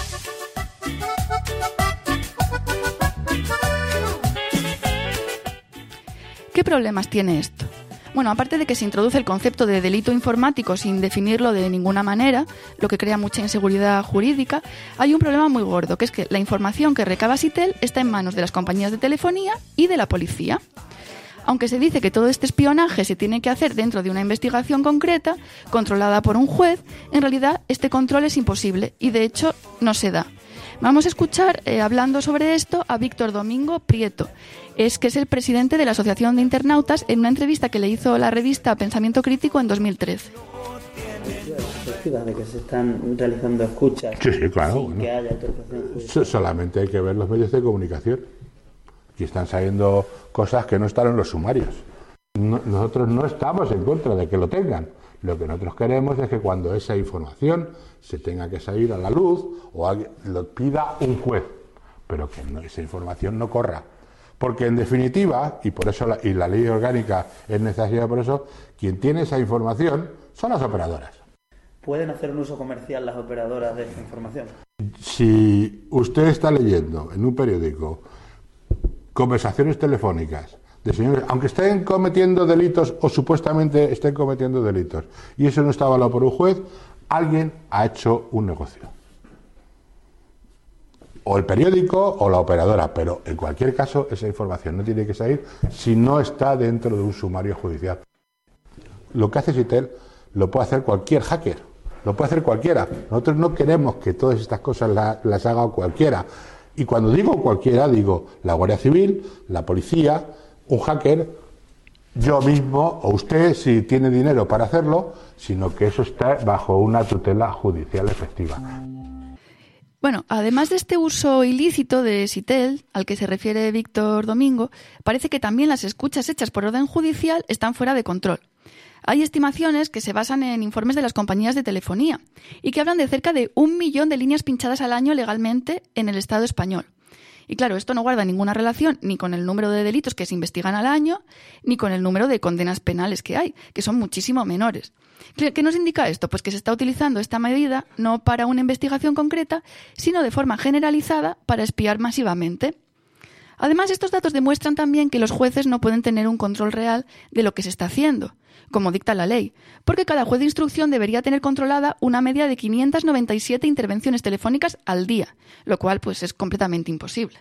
[SPEAKER 14] ¿Qué problemas tiene esto? Bueno, aparte de que se introduce el concepto de delito informático sin definirlo de ninguna manera, lo que crea mucha inseguridad jurídica, hay un problema muy gordo, que es que la información que recaba SITEL está en manos de las compañías de telefonía y de la policía. Aunque se dice que todo este espionaje se tiene que hacer dentro de una investigación concreta, controlada por un juez, en realidad este control es imposible y de hecho no se da. Vamos a escuchar, hablando sobre esto, a Víctor Domingo Prieto, que es el presidente de la Asociación de Internautas, en una entrevista que le hizo la revista Pensamiento Crítico en 2013.
[SPEAKER 19] De que se están realizando escuchas.
[SPEAKER 20] Sí, claro.
[SPEAKER 19] Sin
[SPEAKER 20] bueno.
[SPEAKER 19] que haya autorización judicial.
[SPEAKER 20] Solamente hay que ver los medios de comunicación. Y están saliendo cosas que no están en los sumarios. Nosotros no estamos en contra de que lo tengan. Lo que nosotros queremos es que cuando esa información se tenga que salir a la luz o alguien lo pida un juez, pero que esa información no corra. Porque en definitiva, y por eso la ley orgánica es necesaria por eso, quien tiene esa información son las operadoras.
[SPEAKER 19] ¿Pueden hacer un uso comercial las operadoras de esa información?
[SPEAKER 20] Si usted está leyendo en un periódico conversaciones telefónicas de señores, aunque estén cometiendo delitos o supuestamente estén cometiendo delitos, y eso no está avalado por un juez, alguien ha hecho un negocio. O el periódico o la operadora, pero en cualquier caso esa información no tiene que salir si no está dentro de un sumario judicial. Lo que hace SITEL lo puede hacer cualquier hacker, lo puede hacer cualquiera. Nosotros no queremos que todas estas cosas las haga cualquiera. Y cuando digo cualquiera, digo la Guardia Civil, la policía, un hacker, yo mismo o usted si tiene dinero para hacerlo, sino que eso está bajo una tutela judicial efectiva.
[SPEAKER 14] Bueno, además de este uso ilícito de Sitel, al que se refiere Víctor Domingo, parece que también las escuchas hechas por orden judicial están fuera de control. Hay estimaciones que se basan en informes de las compañías de telefonía y que hablan de cerca de 1 millón de líneas pinchadas al año legalmente en el Estado español. Y claro, esto no guarda ninguna relación ni con el número de delitos que se investigan al año, ni con el número de condenas penales que hay, que son muchísimo menores. ¿Qué nos indica esto? Pues que se está utilizando esta medida no para una investigación concreta, sino de forma generalizada para espiar masivamente. Además, estos datos demuestran también que los jueces no pueden tener un control real de lo que se está haciendo, como dicta la ley, porque cada juez de instrucción debería tener controlada una media de 597 intervenciones telefónicas al día, lo cual pues es completamente imposible.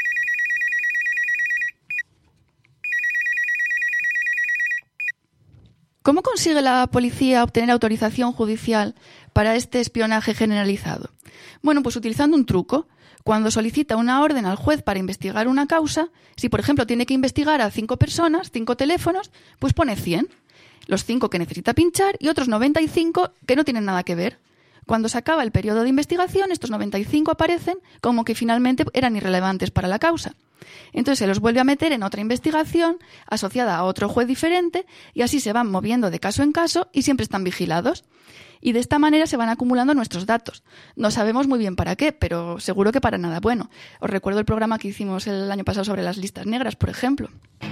[SPEAKER 14] ¿Cómo consigue la policía obtener autorización judicial para este espionaje generalizado? Bueno, pues utilizando un truco. Cuando solicita una orden al juez para investigar una causa, si por ejemplo tiene que investigar a 5 personas, 5 teléfonos, pues pone 100. Los 5 que necesita pinchar y otros 95 que no tienen nada que ver. Cuando se acaba el periodo de investigación, estos 95 aparecen como que finalmente eran irrelevantes para la causa. Entonces se los vuelve a meter en otra investigación asociada a otro juez diferente y así se van moviendo de caso en caso y siempre están vigilados. Y de esta manera se van acumulando nuestros datos. No sabemos muy bien para qué, pero seguro que para nada bueno. Os recuerdo el programa que hicimos el año pasado sobre las listas negras, por ejemplo.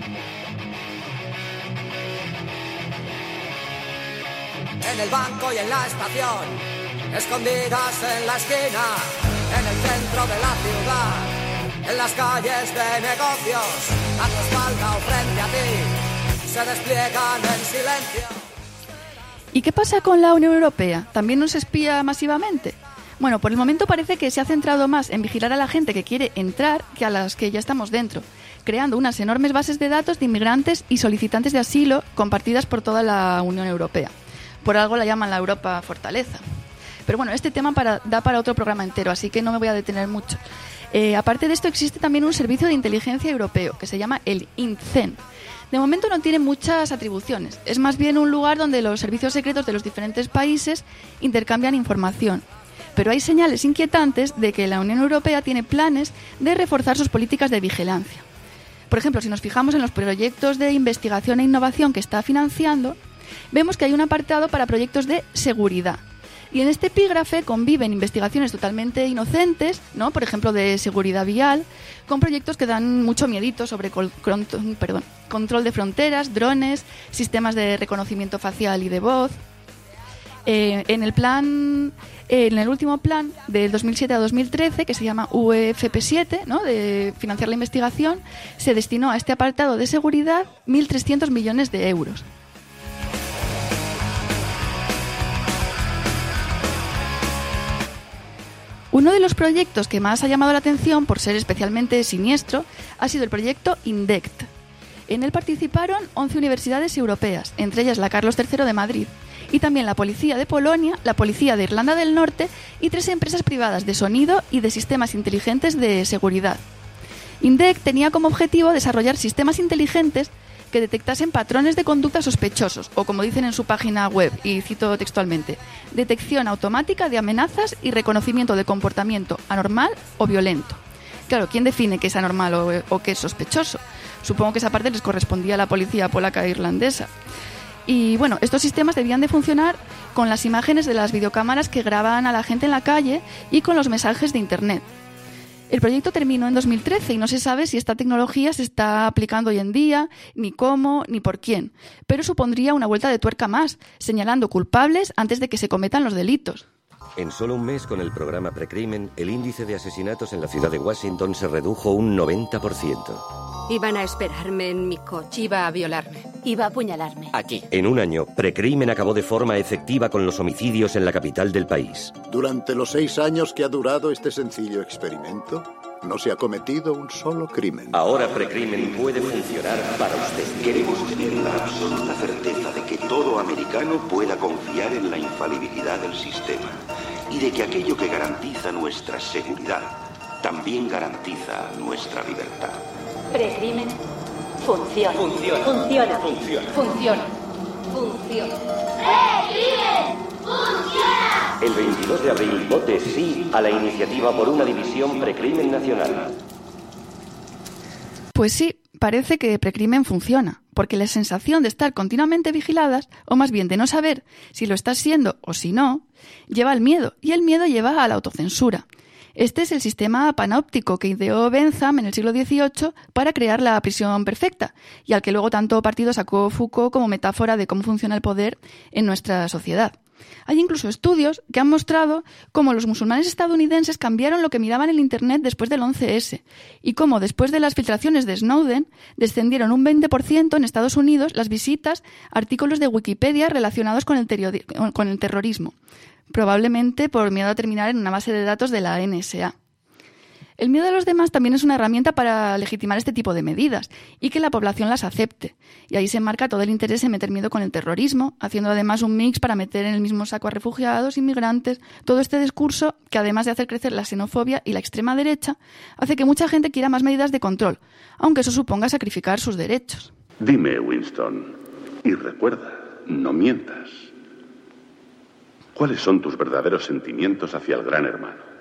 [SPEAKER 21] En el banco y en la estación, escondidas en la esquina, en el centro de la ciudad, en las calles de negocios, a tu espalda o frente a ti, se despliegan en silencio.
[SPEAKER 14] ¿Y qué pasa con la Unión Europea? ¿También nos espía masivamente? Bueno, por el momento parece que se ha centrado más en vigilar a la gente que quiere entrar que a las que ya estamos dentro, creando unas enormes bases de datos de inmigrantes y solicitantes de asilo compartidas por toda la Unión Europea. Por algo la llaman la Europa Fortaleza. Pero bueno, este tema da para otro programa entero, así que no me voy a detener mucho. Aparte de esto, existe también un servicio de inteligencia europeo que se llama el INTCEN. De momento no tiene muchas atribuciones. Es más bien un lugar donde los servicios secretos de los diferentes países intercambian información. Pero hay señales inquietantes de que la Unión Europea tiene planes de reforzar sus políticas de vigilancia. Por ejemplo, si nos fijamos en los proyectos de investigación e innovación que está financiando, vemos que hay un apartado para proyectos de seguridad. Y en este epígrafe conviven investigaciones totalmente inocentes, ¿no? Por ejemplo, de seguridad vial, con proyectos que dan mucho miedito sobre control de fronteras, drones, sistemas de reconocimiento facial y de voz. En el último plan del 2007 a 2013, que se llama UEFP7, ¿no? De financiar la investigación, se destinó a este apartado de seguridad 1.300 millones de euros. Uno de los proyectos que más ha llamado la atención por ser especialmente siniestro ha sido el proyecto INDECT. En él participaron 11 universidades europeas, entre ellas la Carlos III de Madrid, y también la Policía de Polonia, la Policía de Irlanda del Norte y 3 empresas privadas de sonido y de sistemas inteligentes de seguridad. INDECT tenía como objetivo desarrollar sistemas inteligentes que detectasen patrones de conducta sospechosos, o como dicen en su página web, y cito textualmente, detección automática de amenazas y reconocimiento de comportamiento anormal o violento. Claro, ¿quién define qué es anormal o qué es sospechoso? Supongo que esa parte les correspondía a la policía polaca e irlandesa. Y bueno, estos sistemas debían de funcionar con las imágenes de las videocámaras que graban a la gente en la calle y con los mensajes de Internet. El proyecto terminó en 2013 y no se sabe si esta tecnología se está aplicando hoy en día, ni cómo, ni por quién. Pero supondría una vuelta de tuerca más, señalando culpables antes de que se cometan los delitos.
[SPEAKER 22] En solo un mes, con el programa Precrimen, el índice de asesinatos en la ciudad de Washington se redujo un 90%.
[SPEAKER 23] Iban a esperarme en mi coche.
[SPEAKER 24] Iba a violarme.
[SPEAKER 23] Iba a apuñalarme.
[SPEAKER 24] Aquí.
[SPEAKER 22] En un año, Precrimen acabó de forma efectiva con los homicidios en la capital del país.
[SPEAKER 25] Durante los 6 años que ha durado este sencillo experimento, no se ha cometido un solo crimen.
[SPEAKER 22] Ahora Precrimen puede funcionar para usted.
[SPEAKER 26] Queremos tener la absoluta certeza de que todo americano pueda confiar en la infalibilidad del sistema y de que aquello que garantiza nuestra seguridad también garantiza nuestra libertad.
[SPEAKER 23] Precrimen funciona.
[SPEAKER 26] Funciona.
[SPEAKER 23] Funciona.
[SPEAKER 26] Funciona.
[SPEAKER 23] Funciona. Funciona.
[SPEAKER 7] ¡Precrimen funciona!
[SPEAKER 22] El 22 de abril, vote sí a la iniciativa por una división precrimen nacional.
[SPEAKER 14] Pues sí, parece que precrimen funciona, porque la sensación de estar continuamente vigiladas, o más bien de no saber si lo estás siendo o si no, lleva al miedo, y el miedo lleva a la autocensura. Este es el sistema panóptico que ideó Bentham en el siglo XVIII para crear la prisión perfecta, y al que luego tanto partido sacó Foucault como metáfora de cómo funciona el poder en nuestra sociedad. Hay incluso estudios que han mostrado cómo los musulmanes estadounidenses cambiaron lo que miraban en Internet después del 11S y cómo después de las filtraciones de Snowden descendieron un 20% en Estados Unidos las visitas a artículos de Wikipedia relacionados con el terrorismo, probablemente por miedo a terminar en una base de datos de la NSA. El miedo a los demás también es una herramienta para legitimar este tipo de medidas y que la población las acepte. Y ahí se enmarca todo el interés en meter miedo con el terrorismo, haciendo además un mix para meter en el mismo saco a refugiados, inmigrantes. Todo este discurso, que además de hacer crecer la xenofobia y la extrema derecha, hace que mucha gente quiera más medidas de control, aunque eso suponga sacrificar sus derechos.
[SPEAKER 26] Dime, Winston, y recuerda, no mientas. ¿Cuáles son tus verdaderos sentimientos hacia el Gran Hermano?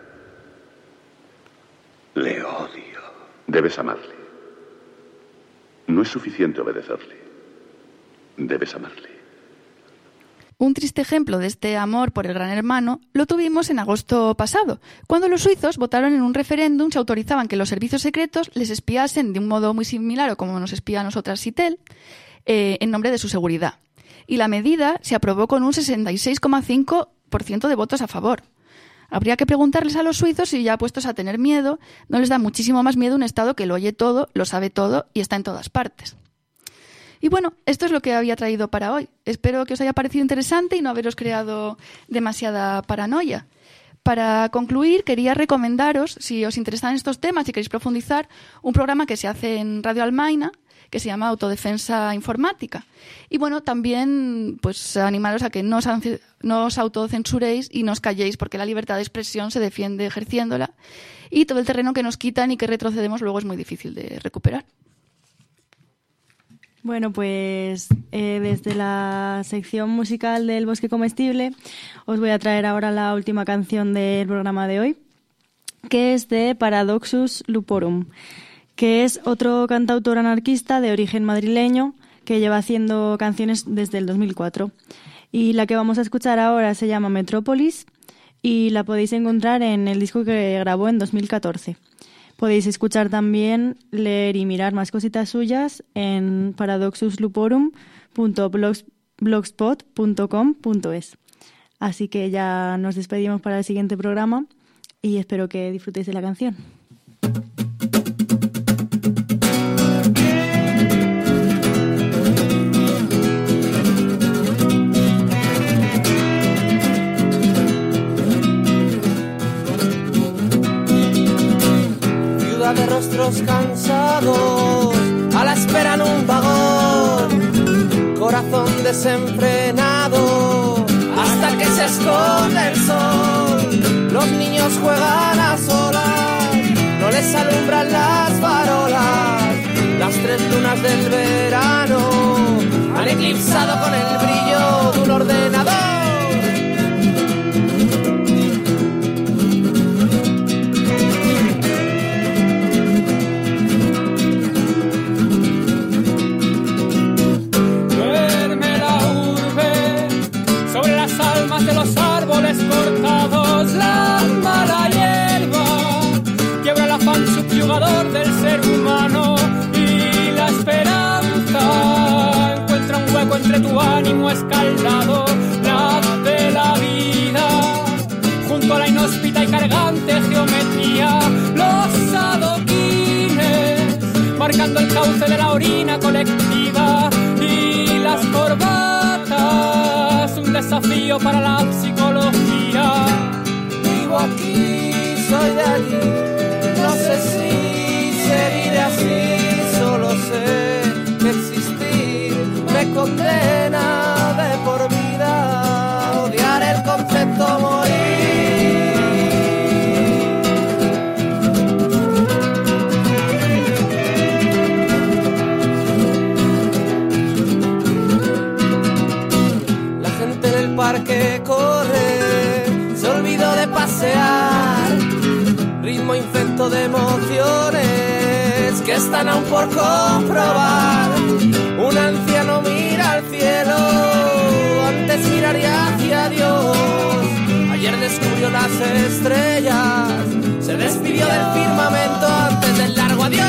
[SPEAKER 26] Le odio. Debes amarle. No es suficiente obedecerle. Debes amarle.
[SPEAKER 14] Un triste ejemplo de este amor por el Gran Hermano lo tuvimos en agosto pasado, cuando los suizos votaron en un referéndum si autorizaban que los servicios secretos les espiasen de un modo muy similar o como nos espía a nosotras SITEL, en nombre de su seguridad. Y la medida se aprobó con un 66,5% de votos a favor. Habría que preguntarles a los suizos si ya puestos a tener miedo, no les da muchísimo más miedo un Estado que lo oye todo, lo sabe todo y está en todas partes. Y bueno, esto es lo que había traído para hoy. Espero que os haya parecido interesante y no haberos creado demasiada paranoia. Para concluir, quería recomendaros, si os interesan estos temas y queréis profundizar, un programa que se hace en Radio Almaina, que se llama Autodefensa Informática. Y bueno, también pues animaros a que no os autocensuréis y no os calléis, porque la libertad de expresión se defiende ejerciéndola y todo el terreno que nos quitan y que retrocedemos luego es muy difícil de recuperar.
[SPEAKER 4] Bueno, pues desde la sección musical del Bosque Comestible os voy a traer ahora la última canción del programa de hoy, que es de Paradoxus Luporum, que es otro cantautor anarquista de origen madrileño que lleva haciendo canciones desde el 2004. Y la que vamos a escuchar ahora se llama Metrópolis y la podéis encontrar en el disco que grabó en 2014. Podéis escuchar también, leer y mirar más cositas suyas en paradoxusluporum.blogspot.com.es. Así que ya nos despedimos para el siguiente programa y espero que disfrutéis de la canción.
[SPEAKER 1] De rostros cansados, a la espera en un vagón, corazón desenfrenado, hasta que se esconde el sol. Los niños juegan a solas, no les alumbran las farolas. Las 3 lunas del verano han eclipsado con el brillo de un ordenador.
[SPEAKER 3] De los árboles cortados, la mala hierba quiebra el afán subyugador del ser humano y la esperanza encuentra un hueco entre tu ánimo escaldado. La de la vida junto a la inhóspita y cargante geometría, los adoquines marcando el cauce de la orina colectiva y las corbatas, un desafío para la psicología.
[SPEAKER 1] Vivo aquí, soy de allí, no sé si seguiré así, solo sé que existir me condena de por vida, odiar el concepto morir. La gente en el parque corre laberinto de emociones que están aún por comprobar. Un anciano mira al cielo, antes miraría hacia Dios. Ayer descubrió las estrellas, se despidió del firmamento antes del largo adiós.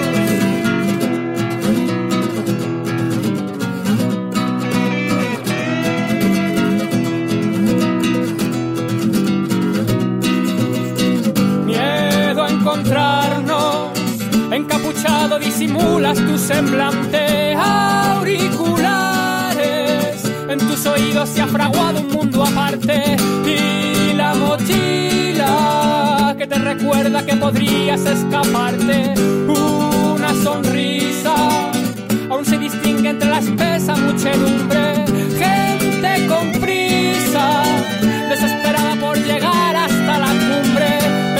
[SPEAKER 3] Encontrarnos, encapuchado disimulas tu semblante, auriculares, en tus oídos se ha fraguado un mundo aparte, y la mochila que te recuerda que podrías escaparte, una sonrisa, aún se distingue entre la espesa muchedumbre, gente con prisa, desesperada por llegar hasta la cumbre.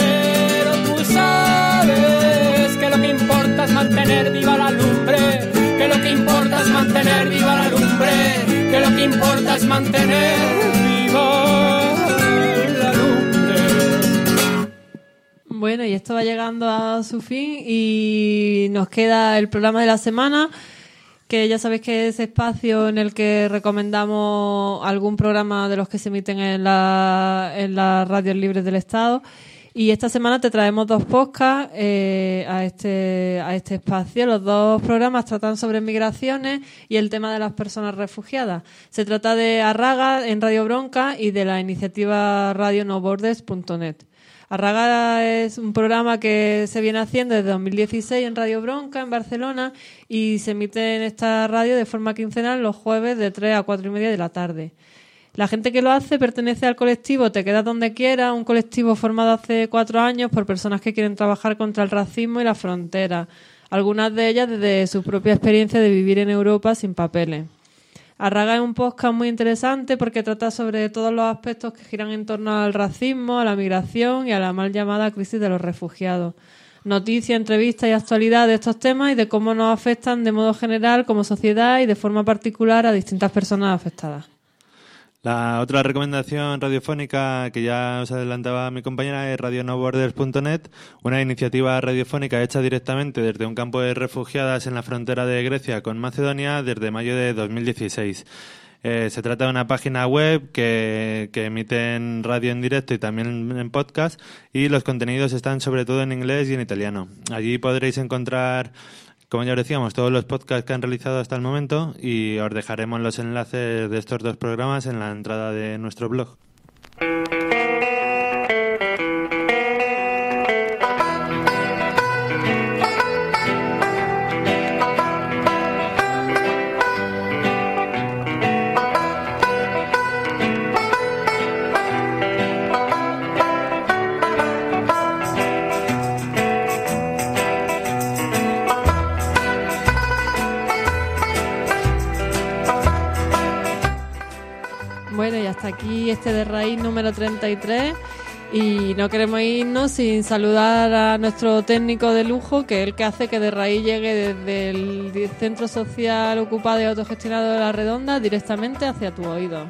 [SPEAKER 3] Mantener viva la lumbre, que lo que importa es mantener viva la lumbre, que lo que importa es mantener viva la lumbre.
[SPEAKER 5] Bueno, y esto va llegando a su fin y nos queda el programa de la semana, que ya sabéis que es espacio en el que recomendamos algún programa de los que se emiten en las radios libres del Estado. Y esta semana te traemos 2 podcasts a este espacio. Los 2 programas tratan sobre migraciones y el tema de las personas refugiadas. Se trata de Arraga en Radio Bronca y de la iniciativa radionoborders.net. Arraga es un programa que se viene haciendo desde 2016 en Radio Bronca, en Barcelona, y se emite en esta radio de forma quincenal los jueves de 3 a 4 y media de la tarde. La gente que lo hace pertenece al colectivo Te Quedas Donde Quieras, un colectivo formado hace 4 años por personas que quieren trabajar contra el racismo y la frontera, algunas de ellas desde su propia experiencia de vivir en Europa sin papeles. Arraga es un podcast muy interesante porque trata sobre todos los aspectos que giran en torno al racismo, a la migración y a la mal llamada crisis de los refugiados. Noticias, entrevistas y actualidad de estos temas y de cómo nos afectan de modo general como sociedad y de forma particular a distintas personas afectadas.
[SPEAKER 2] La otra recomendación radiofónica que ya os adelantaba mi compañera es radionoborders.net, una iniciativa radiofónica hecha directamente desde un campo de refugiadas en la frontera de Grecia con Macedonia desde mayo de 2016. Se trata de una página web que emite en radio en directo y también en podcast, y los contenidos están sobre todo en inglés y en italiano. Allí podréis encontrar, como ya os decíamos, todos los podcasts que han realizado hasta el momento, y os dejaremos los enlaces de estos 2 programas en la entrada de nuestro blog.
[SPEAKER 5] Bueno, y hasta aquí este de Raíz número 33, y no queremos irnos sin saludar a nuestro técnico de lujo, que es el que hace que de Raíz llegue desde el Centro Social Ocupado y Autogestionado de La Redonda directamente hacia tu oído.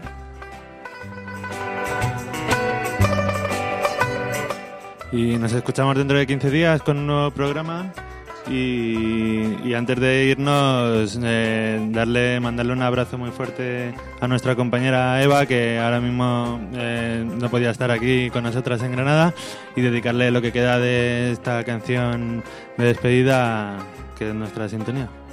[SPEAKER 2] Y nos escuchamos dentro de 15 días con un nuevo programa. Y antes de irnos, mandarle un abrazo muy fuerte a nuestra compañera Eva, que ahora mismo no podía estar aquí con nosotras en Granada, y dedicarle lo que queda de esta canción de despedida, que es nuestra sintonía.